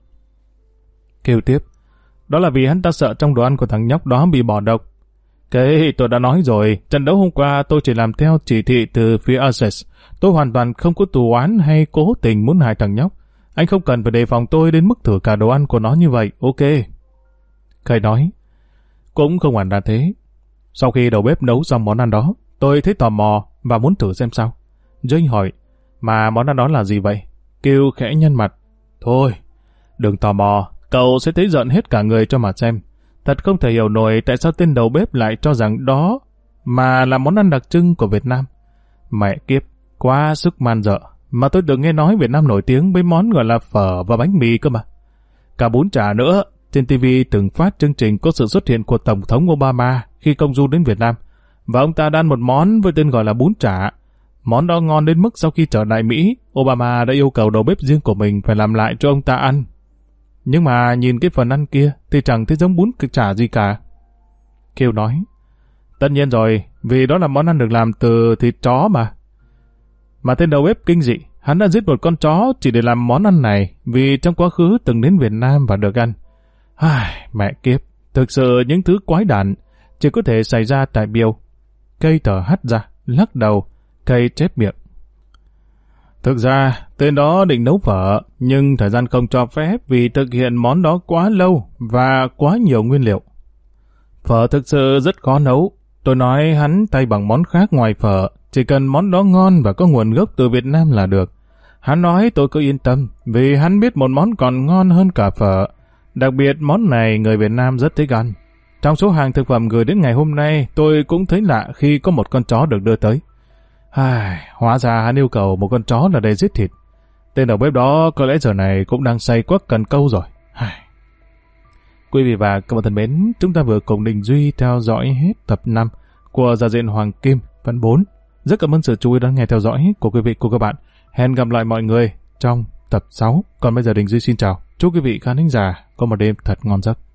Q tiếp: Đó là vì hắn ta sợ trong đồ ăn của thằng nhóc đó bị bỏ độc. Cái tôi đã nói rồi, trận đấu hôm qua tôi chỉ làm theo chỉ thị từ phía Access. Tôi hoàn toàn không có tù oán hay cố tình muốn hại thằng nhóc. Anh không cần phải đề phòng tôi đến mức thử cả đồ ăn của nó như vậy, ok? Cây nói: Cũng không hẳn là thế. Sau khi đầu bếp nấu xong món ăn đó, tôi thấy tò mò và muốn thử xem sao. Jane hỏi: Mà món ăn đó là gì vậy? Kêu khẽ nhăn mặt: Thôi, đừng tò mò, cậu sẽ thấy giận hết cả người cho mà xem. Thật không thể hiểu nổi tại sao tên đầu bếp lại cho rằng đó mà là món ăn đặc trưng của Việt Nam. Mẹ kiếp, quá sức man dợ. Mà tôi được nghe nói Việt Nam nổi tiếng với món gọi là phở và bánh mì cơ mà. Cả bún chả nữa. Trên ti vi từng phát chương trình có sự xuất hiện của Tổng thống Obama khi công du đến Việt Nam. Và ông ta đã ăn một món với tên gọi là bún chả. Món đó ngon đến mức sau khi trở lại Mỹ, Obama đã yêu cầu đầu bếp riêng của mình phải làm lại cho ông ta ăn. Nhưng mà nhìn cái phần ăn kia thì chẳng thấy giống bún chả gì cả. Kiều nói: Tất nhiên rồi, vì đó là món ăn được làm từ thịt chó mà. Mà tên đầu bếp kinh dị, hắn đã giết một con chó chỉ để làm món ăn này vì trong quá khứ từng đến Việt Nam và được ăn. Ai, mẹ kiếp, thực sự những thứ quái đản chỉ có thể xảy ra tại Bill. Cây thở hắt ra, lắc đầu, cây chép miệng. Thực ra, tên đó định nấu phở, nhưng thời gian không cho phép vì thực hiện món đó quá lâu và quá nhiều nguyên liệu. Phở thực sự rất khó nấu. Tôi nói hắn tay bằng món khác ngoài phở, chỉ cần món đó ngon và có nguồn gốc từ Việt Nam là được. Hắn nói tôi cứ yên tâm, vì hắn biết một món còn ngon hơn cả phở. Đặc biệt món này người Việt Nam rất thích ăn. Trong số hàng thực phẩm gửi đến ngày hôm nay, tôi cũng thấy lạ khi có một con chó được đưa tới. Ai, hóa ra hắn yêu cầu một con chó là để giết thịt. Tên đầu bếp đó có lẽ giờ này cũng đang say quắc cần câu rồi. Ai. Quý vị và các bạn thân mến, chúng ta vừa cùng Đình Duy theo dõi hết tập năm của Dạ Diện Hoàng Kim phần bốn. Rất cảm ơn sự chú ý đón nghe theo dõi của quý vị của các bạn. Hẹn gặp lại mọi người trong tập sáu. Còn bây giờ Đình Duy xin chào. Chúc quý vị khán thính giả có một đêm thật ngon giấc.